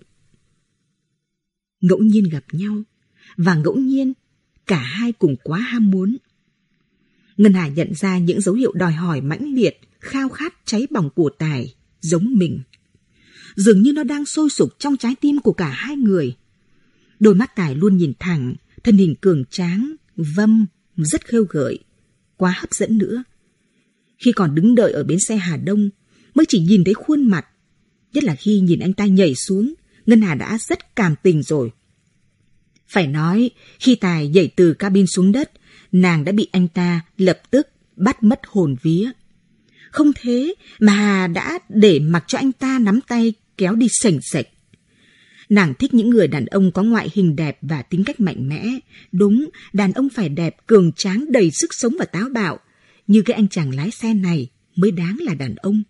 Ngẫu nhiên gặp nhau, và ngẫu nhiên cả hai cùng quá ham muốn. Ngân Hà nhận ra những dấu hiệu đòi hỏi mãnh liệt, khao khát cháy bỏng của Tài, giống mình. Dường như nó đang sôi sục trong trái tim của cả hai người. Đôi mắt Tài luôn nhìn thẳng, thân hình cường tráng, vâm, rất khêu gợi, quá hấp dẫn nữa. Khi còn đứng đợi ở bến xe Hà Đông, mới chỉ nhìn thấy khuôn mặt. Nhất là khi nhìn anh ta nhảy xuống, Ngân Hà đã rất cảm tình rồi. Phải nói, khi Tài nhảy từ cabin xuống đất, nàng đã bị anh ta lập tức bắt mất hồn vía. Không thế mà Hà đã để mặc cho anh ta nắm tay kéo đi sềnh sệch. Nàng thích những người đàn ông có ngoại hình đẹp và tính cách mạnh mẽ. Đúng, đàn ông phải đẹp, cường tráng, đầy sức sống và táo bạo. Như cái anh chàng lái xe này mới đáng là đàn ông.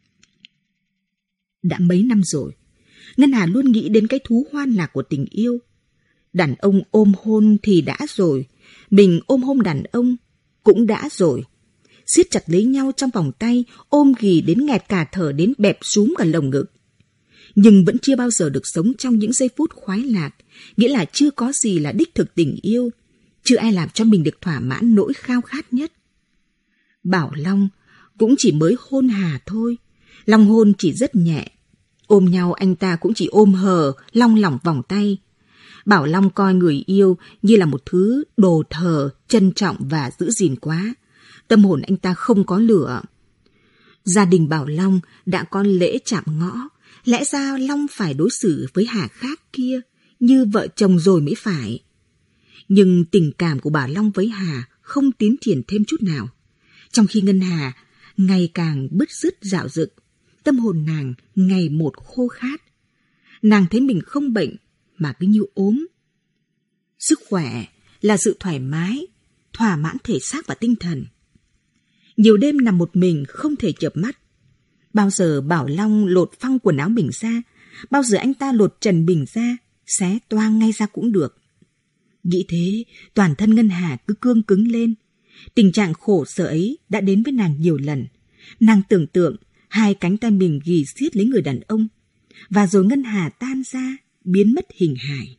Đã mấy năm rồi, Ngân Hà luôn nghĩ đến cái thú hoan lạc của tình yêu. Đàn ông ôm hôn thì đã rồi, mình ôm hôn đàn ông cũng đã rồi. Siết chặt lấy nhau trong vòng tay, ôm ghì đến nghẹt cả thở, đến bẹp rúm cả lồng ngực. Nhưng vẫn chưa bao giờ được sống trong những giây phút khoái lạc, nghĩa là chưa có gì là đích thực tình yêu, chưa ai làm cho mình được thỏa mãn nỗi khao khát nhất. Bảo Long cũng chỉ mới hôn Hà thôi, Long hôn chỉ rất nhẹ. Ôm nhau anh ta cũng chỉ ôm hờ, long lỏng vòng tay. Bảo Long coi người yêu như là một thứ đồ thờ, trân trọng và giữ gìn quá. Tâm hồn anh ta không có lửa. Gia đình Bảo Long đã có lễ chạm ngõ, lẽ ra Long phải đối xử với Hà khác kia, như vợ chồng rồi mới phải. Nhưng tình cảm của Bảo Long với Hà không tiến triển thêm chút nào. Trong khi Ngân Hà ngày càng bứt rứt dạo dực, tâm hồn nàng ngày một khô khát. Nàng thấy mình không bệnh mà cứ như ốm. Sức khỏe là sự thoải mái, thỏa mãn thể xác và tinh thần. Nhiều đêm nằm một mình không thể chợp mắt. Bao giờ Bảo Long lột phăng quần áo mình ra, bao giờ anh ta lột trần mình ra, xé toang ngay ra cũng được. Nghĩ thế, toàn thân Ngân Hà cứ cương cứng lên. Tình trạng khổ sở ấy đã đến với nàng nhiều lần. Nàng tưởng tượng hai cánh tay mình ghì siết lấy người đàn ông, và rồi Ngân Hà tan ra, biến mất hình hài.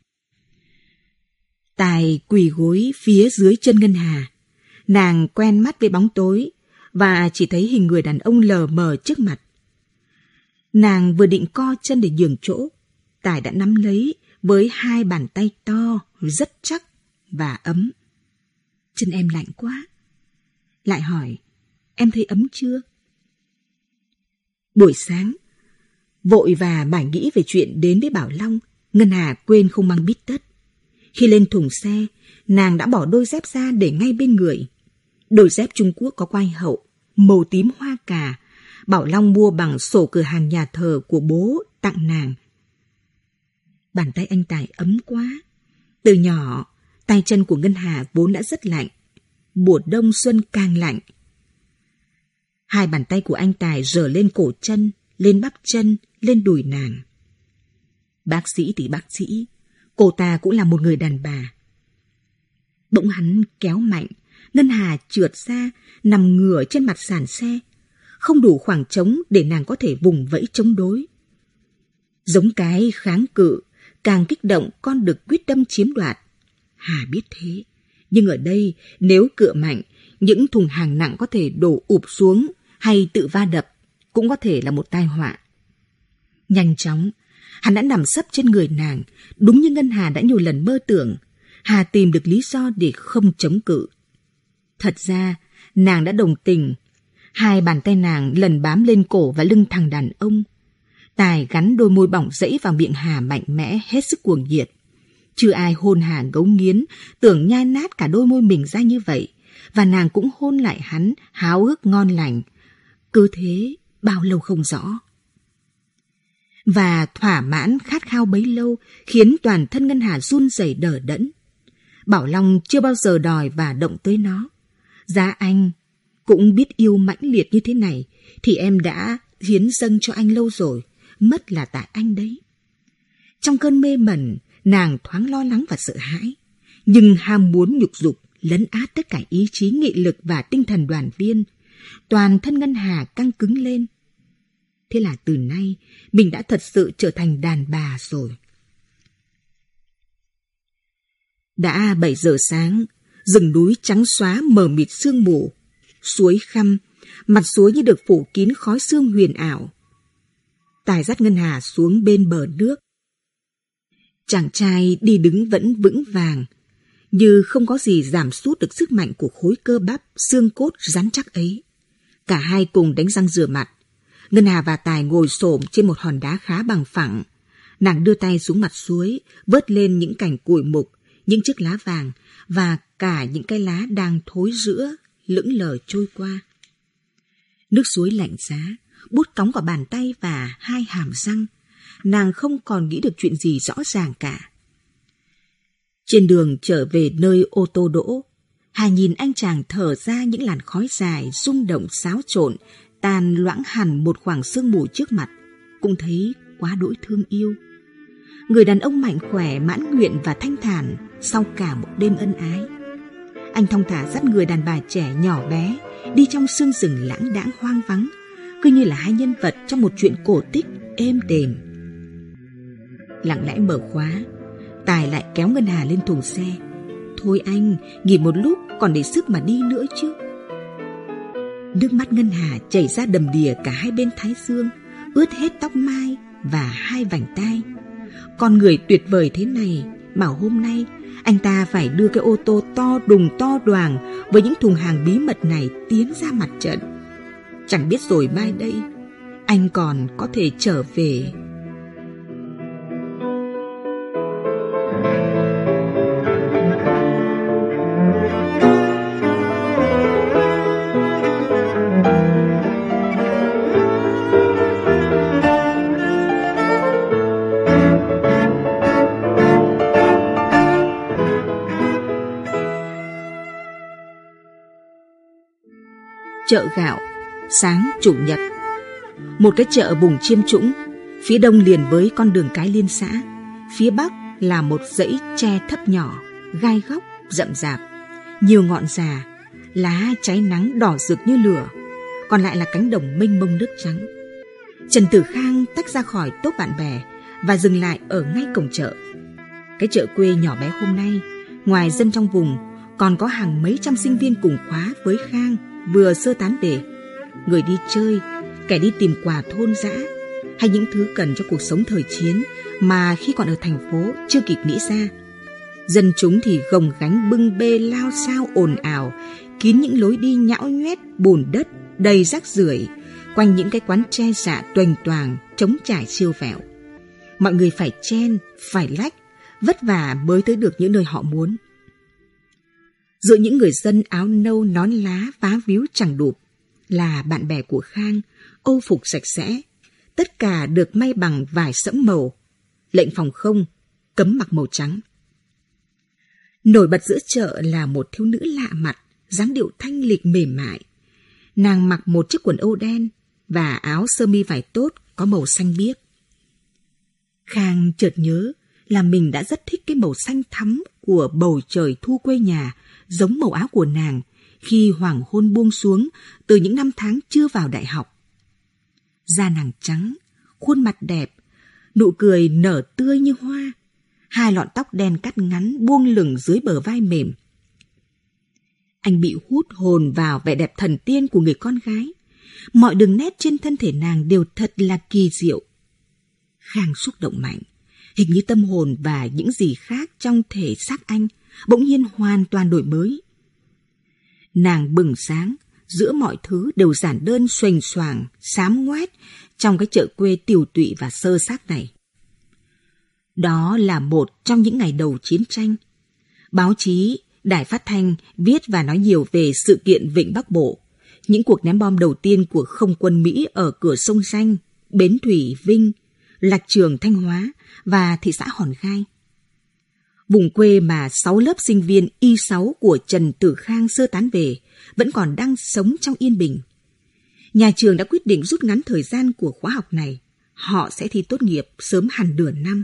Tài quỳ gối phía dưới chân Ngân Hà. Nàng quen mắt với bóng tối và chỉ thấy hình người đàn ông lờ mờ trước mặt. Nàng vừa định co chân để nhường chỗ, Tài đã nắm lấy với hai bàn tay to, rất chắc và ấm. Chân em lạnh quá. Lại hỏi, em thấy ấm chưa? Buổi sáng, vội và mải nghĩ về chuyện đến với Bảo Long, Ngân Hà quên không mang bít tất. Khi lên thùng xe, nàng đã bỏ đôi dép ra để ngay bên người. Đôi dép Trung Quốc có quai hậu, màu tím hoa cà, Bảo Long mua bằng sổ cửa hàng nhà thờ của bố tặng nàng. Bàn tay anh Tài ấm quá. Từ nhỏ, tay chân của Ngân Hà vốn đã rất lạnh. Mùa đông xuân càng lạnh. Hai bàn tay của anh Tài rờ lên cổ chân, lên bắp chân, lên đùi nàng. Bác sĩ thì bác sĩ, cô ta cũng là một người đàn bà. Bỗng hắn kéo mạnh, Ngân Hà trượt ra, nằm ngửa trên mặt sàn xe, không đủ khoảng trống để nàng có thể vùng vẫy chống đối. Giống cái kháng cự, càng kích động con đực quyết tâm chiếm đoạt. Hà biết thế, nhưng ở đây nếu cựa mạnh, những thùng hàng nặng có thể đổ ụp xuống hay tự va đập, cũng có thể là một tai họa. Nhanh chóng, hắn đã nằm sấp trên người nàng, đúng như Ngân Hà đã nhiều lần mơ tưởng. Hà tìm được lý do để không chống cự. Thật ra, nàng đã đồng tình. Hai bàn tay nàng lần bám lên cổ và lưng thằng đàn ông. Tài gắn đôi môi bỏng rẫy vào miệng Hà mạnh mẽ, hết sức cuồng nhiệt. Chưa ai hôn Hà ngấu nghiến, tưởng nhai nát cả đôi môi mình ra như vậy. Và nàng cũng hôn lại hắn, háo ước ngon lành. Cứ thế, bao lâu không rõ. Và thỏa mãn khát khao bấy lâu khiến toàn thân Ngân Hà run rẩy đờ đẫn. Bảo Long chưa bao giờ đòi và động tới nó. Giá anh cũng biết yêu mãnh liệt như thế này, thì em đã hiến dâng cho anh lâu rồi, mất là tại anh đấy. Trong cơn mê mẩn, nàng thoáng lo lắng và sợ hãi, nhưng ham muốn nhục dục lấn át tất cả ý chí nghị lực và tinh thần đoàn viên. Toàn thân Ngân Hà căng cứng lên. Thế là từ nay, mình đã thật sự trở thành đàn bà rồi. Đã bảy giờ sáng, rừng núi trắng xóa mờ mịt sương mù, suối khăm, mặt suối như được phủ kín khói sương huyền ảo. Tài dắt Ngân Hà xuống bên bờ nước. Chàng trai đi đứng vẫn vững vàng, như không có gì giảm sút được sức mạnh của khối cơ bắp, xương cốt rắn chắc ấy. Cả hai cùng đánh răng rửa mặt. Ngân Hà và Tài ngồi xổm trên một hòn đá khá bằng phẳng. Nàng đưa tay xuống mặt suối, vớt lên những cành củi mục, những chiếc lá vàng và cả những cái lá đang thối rữa, lững lờ trôi qua. Nước suối lạnh giá, bút cóng vào bàn tay và hai hàm răng. Nàng không còn nghĩ được chuyện gì rõ ràng cả. Trên đường trở về nơi ô tô đỗ, Hà nhìn anh chàng thở ra những làn khói dài, rung động xáo trộn, tàn loãng hẳn một khoảng sương mù trước mặt, cũng thấy quá đỗi thương yêu. Người đàn ông mạnh khỏe, mãn nguyện và thanh thản sau cả một đêm ân ái. Anh thong thả dắt người đàn bà trẻ nhỏ bé đi trong sương rừng lãng đãng hoang vắng, cứ như là hai nhân vật trong một chuyện cổ tích êm đềm. Lặng lẽ mở khóa, Tài lại kéo Ngân Hà lên thùng xe. Thôi anh, nghỉ một lúc còn để sức mà đi nữa chứ. Nước mắt Ngân Hà chảy ra đầm đìa cả hai bên thái dương, ướt hết tóc mai và hai vành tai. Con người tuyệt vời thế này mà hôm nay anh ta phải đưa cái ô tô to đùng to đoàng với những thùng hàng bí mật này tiến ra mặt trận. Chẳng biết rồi mai đây anh còn có thể trở về. Chợ gạo, sáng chủ nhật. Một cái chợ bùng chiêm trũng, phía đông liền với con đường cái liên xã, phía bắc là một dãy tre thấp nhỏ, gai góc, rậm rạp, nhiều ngọn già, lá cháy nắng đỏ rực như lửa, còn lại là cánh đồng mênh mông nước trắng. Trần Tử Khang tách ra khỏi tốp bạn bè và dừng lại ở ngay cổng chợ. Cái chợ quê nhỏ bé hôm nay, ngoài dân trong vùng, còn có hàng mấy trăm sinh viên cùng khóa với Khang vừa sơ tán về, người đi chơi, kẻ đi tìm quà thôn dã, hay những thứ cần cho cuộc sống thời chiến mà khi còn ở thành phố chưa kịp nghĩ ra. Dân chúng thì gồng gánh bưng bê lao xao ồn ào, kín những lối đi nhão nhoét bùn đất đầy rác rưởi, quanh những cái quán tre dạ toành toàng trống trải siêu vẹo. Mọi người phải chen, phải lách, vất vả mới tới được những nơi họ muốn. Giữa những người dân áo nâu nón lá vá víu chẳng đụp là bạn bè của Khang, âu phục sạch sẽ, tất cả được may bằng vải sẫm màu, lệnh phòng không, cấm mặc màu trắng. Nổi bật giữa chợ là một thiếu nữ lạ mặt, dáng điệu thanh lịch mềm mại. Nàng mặc một chiếc quần âu đen và áo sơ mi vải tốt có màu xanh biếc. Khang chợt nhớ là mình đã rất thích cái màu xanh thắm của bầu trời thu quê nhà, giống màu áo của nàng khi hoàng hôn buông xuống từ những năm tháng chưa vào đại học. Da nàng trắng, khuôn mặt đẹp, nụ cười nở tươi như hoa, hai lọn tóc đen cắt ngắn buông lửng dưới bờ vai mềm. Anh bị hút hồn vào vẻ đẹp thần tiên của người con gái. Mọi đường nét trên thân thể nàng đều thật là kỳ diệu. Khang xúc động mạnh, hình như tâm hồn và những gì khác trong thể xác anh bỗng nhiên hoàn toàn đổi mới. Nàng bừng sáng, giữa mọi thứ đều giản đơn xoành xoàng, xám ngoét trong cái chợ quê tiều tụy và sơ xác này. Đó là một trong những ngày đầu chiến tranh. Báo chí, đài phát thanh viết và nói nhiều về sự kiện Vịnh Bắc Bộ, những cuộc ném bom đầu tiên của không quân Mỹ ở cửa sông Danh, Bến Thủy, Vinh, Lạch Trường, Thanh Hóa và thị xã Hòn Gai. Vùng quê mà sáu lớp sinh viên Y sáu của Trần Tử Khang sơ tán về vẫn còn đang sống trong yên bình. Nhà trường đã quyết định rút ngắn thời gian của khóa học này. Họ sẽ thi tốt nghiệp sớm hẳn nửa năm.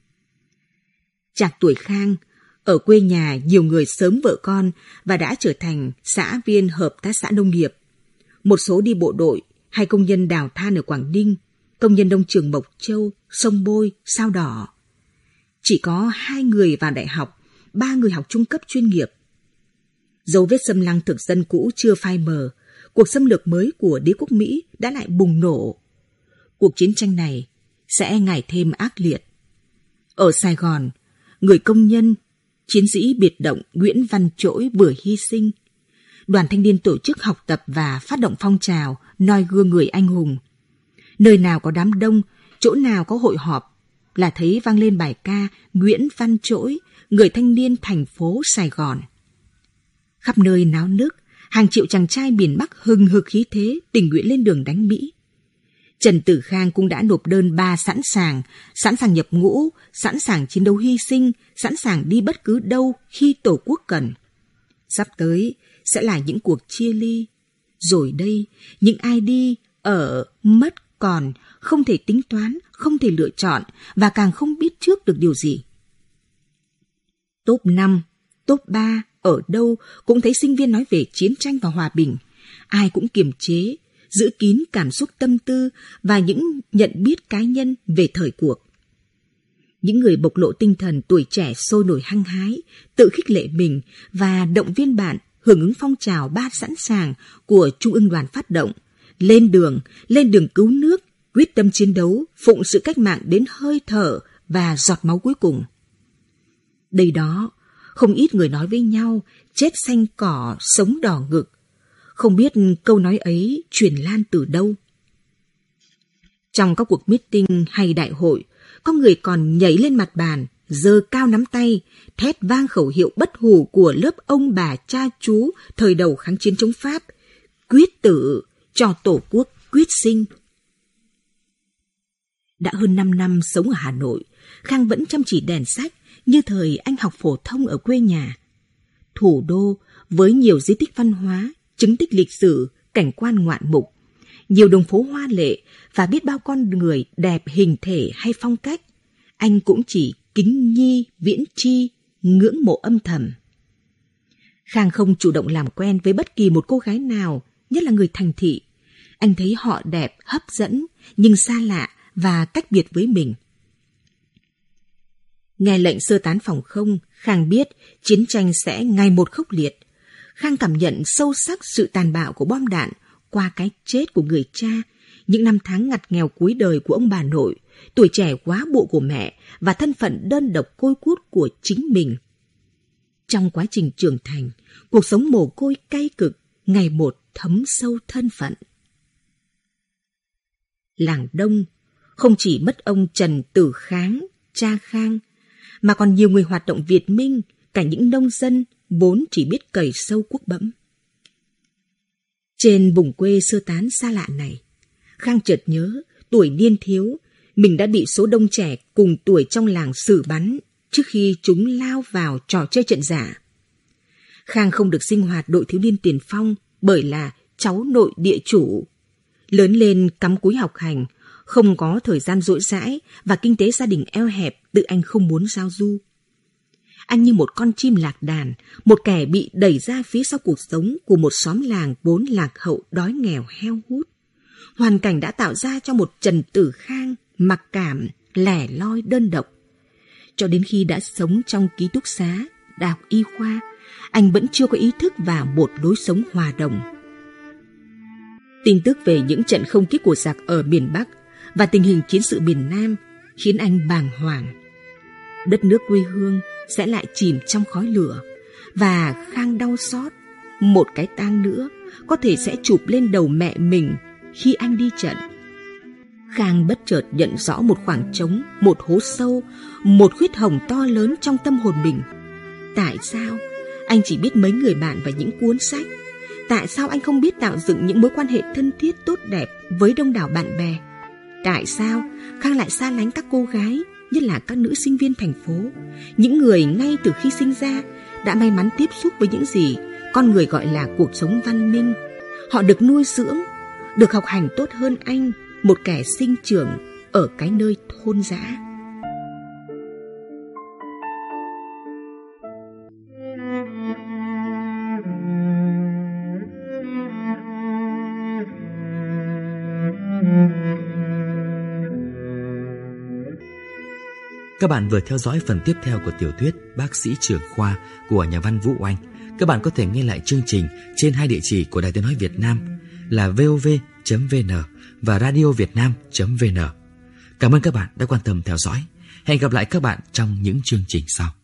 Trạc tuổi Khang, ở quê nhà nhiều người sớm vợ con và đã trở thành xã viên hợp tác xã nông nghiệp. Một số đi bộ đội hay công nhân đào than ở Quảng Ninh, công nhân nông trường Mộc Châu, Sông Bôi, Sao Đỏ. Chỉ có hai người vào đại học, ba người học trung cấp chuyên nghiệp. Dấu vết xâm lăng thực dân cũ chưa phai mờ, cuộc xâm lược mới của đế quốc Mỹ đã lại bùng nổ. Cuộc chiến tranh này sẽ ngày thêm ác liệt. Ở Sài Gòn, người công nhân, chiến sĩ biệt động Nguyễn Văn Trỗi vừa hy sinh. Đoàn thanh niên tổ chức học tập và phát động phong trào noi gương người anh hùng. Nơi nào có đám đông, chỗ nào có hội họp là thấy vang lên bài ca Nguyễn Văn Trỗi, người thanh niên thành phố Sài Gòn. Khắp nơi náo nức, hàng triệu chàng trai miền Bắc hừng hực khí thế tình nguyện lên đường đánh Mỹ. Trần Tử Khang cũng đã nộp đơn ba sẵn sàng, sẵn sàng nhập ngũ, sẵn sàng chiến đấu hy sinh, sẵn sàng đi bất cứ đâu khi Tổ quốc cần. Sắp tới sẽ là những cuộc chia ly. Rồi đây, những ai đi, ở, mất, còn, không thể tính toán, không thể lựa chọn và càng không biết trước được điều gì. Top năm, top ba, ở đâu cũng thấy sinh viên nói về chiến tranh và hòa bình. Ai cũng kiềm chế, giữ kín cảm xúc tâm tư và những nhận biết cá nhân về thời cuộc. Những người bộc lộ tinh thần tuổi trẻ sôi nổi hăng hái, tự khích lệ mình và động viên bạn hưởng ứng phong trào ba sẵn sàng của Trung ương Đoàn phát động, lên đường, lên đường cứu nước, quyết tâm chiến đấu, phụng sự cách mạng đến hơi thở và giọt máu cuối cùng. Đây đó, không ít người nói với nhau, chết xanh cỏ, sống đỏ ngực. Không biết câu nói ấy truyền lan từ đâu. Trong các cuộc meeting hay đại hội, có người còn nhảy lên mặt bàn, giơ cao nắm tay, thét vang khẩu hiệu bất hủ của lớp ông bà cha chú thời đầu kháng chiến chống Pháp: quyết tử, cho Tổ quốc quyết sinh. Đã hơn năm năm sống ở Hà Nội, Khang vẫn chăm chỉ đèn sách như thời anh học phổ thông ở quê nhà. Thủ đô với nhiều di tích văn hóa, chứng tích lịch sử, cảnh quan ngoạn mục, nhiều đường phố hoa lệ và biết bao con người đẹp hình thể hay phong cách, anh cũng chỉ kính nhi viễn chi, ngưỡng mộ âm thầm. Khang không chủ động làm quen với bất kỳ một cô gái nào, nhất là người thành thị. Anh thấy họ đẹp, hấp dẫn, nhưng xa lạ và cách biệt với mình. Nghe lệnh sơ tán phòng không, Khang biết chiến tranh sẽ ngày một khốc liệt. Khang cảm nhận sâu sắc sự tàn bạo của bom đạn qua cái chết của người cha, những năm tháng ngặt nghèo cuối đời của ông bà nội, tuổi trẻ quá bộ của mẹ và thân phận đơn độc côi cút của chính mình. Trong quá trình trưởng thành, cuộc sống mồ côi cay cực ngày một thấm sâu thân phận. Làng Đông không chỉ mất ông Trần Tử Kháng, cha Khang, mà còn nhiều người hoạt động Việt Minh, cả những nông dân vốn chỉ biết cày sâu cuốc bẫm. Trên vùng quê sơ tán xa lạ này, Khang chợt nhớ tuổi niên thiếu, mình đã bị số đông trẻ cùng tuổi trong làng xử bắn trước khi chúng lao vào trò chơi trận giả. Khang không được sinh hoạt đội thiếu niên tiền phong bởi là cháu nội địa chủ. Lớn lên cắm cúi học hành, không có thời gian rỗi rãi và kinh tế gia đình eo hẹp, tự anh không muốn giao du. Anh như một con chim lạc đàn, một kẻ bị đẩy ra phía sau cuộc sống của một xóm làng vốn lạc hậu, đói nghèo, heo hút. Hoàn cảnh đã tạo ra cho một Trần Tử Khang mặc cảm, lẻ loi, đơn độc. Cho đến khi đã sống trong ký túc xá, đại học y khoa, anh vẫn chưa có ý thức vào một lối sống hòa đồng. Tin tức về những trận không kích của giặc ở miền Bắc và tình hình chiến sự miền Nam khiến anh bàng hoàng. Đất nước quê hương sẽ lại chìm trong khói lửa, và Khang đau xót. Một cái tang nữa có thể sẽ chụp lên đầu mẹ mình khi anh đi trận. Khang bất chợt nhận rõ một khoảng trống, một hố sâu, một khuyết hồng to lớn trong tâm hồn mình. Tại sao anh chỉ biết mấy người bạn và những cuốn sách? Tại sao anh không biết tạo dựng những mối quan hệ thân thiết tốt đẹp với đông đảo bạn bè? Tại sao Khang lại xa lánh các cô gái, nhất là các nữ sinh viên thành phố, những người ngay từ khi sinh ra đã may mắn tiếp xúc với những gì con người gọi là cuộc sống văn minh? Họ được nuôi dưỡng, được học hành tốt hơn anh, một kẻ sinh trưởng ở cái nơi thôn dã. Các bạn vừa theo dõi phần tiếp theo của tiểu thuyết Bác sĩ trưởng khoa của nhà văn Vũ Oanh. Các bạn có thể nghe lại chương trình trên hai địa chỉ của Đài Tiếng nói Việt Nam là vov chấm vn và radiovietnam chấm vn. Cảm ơn các bạn đã quan tâm theo dõi. Hẹn gặp lại các bạn trong những chương trình sau.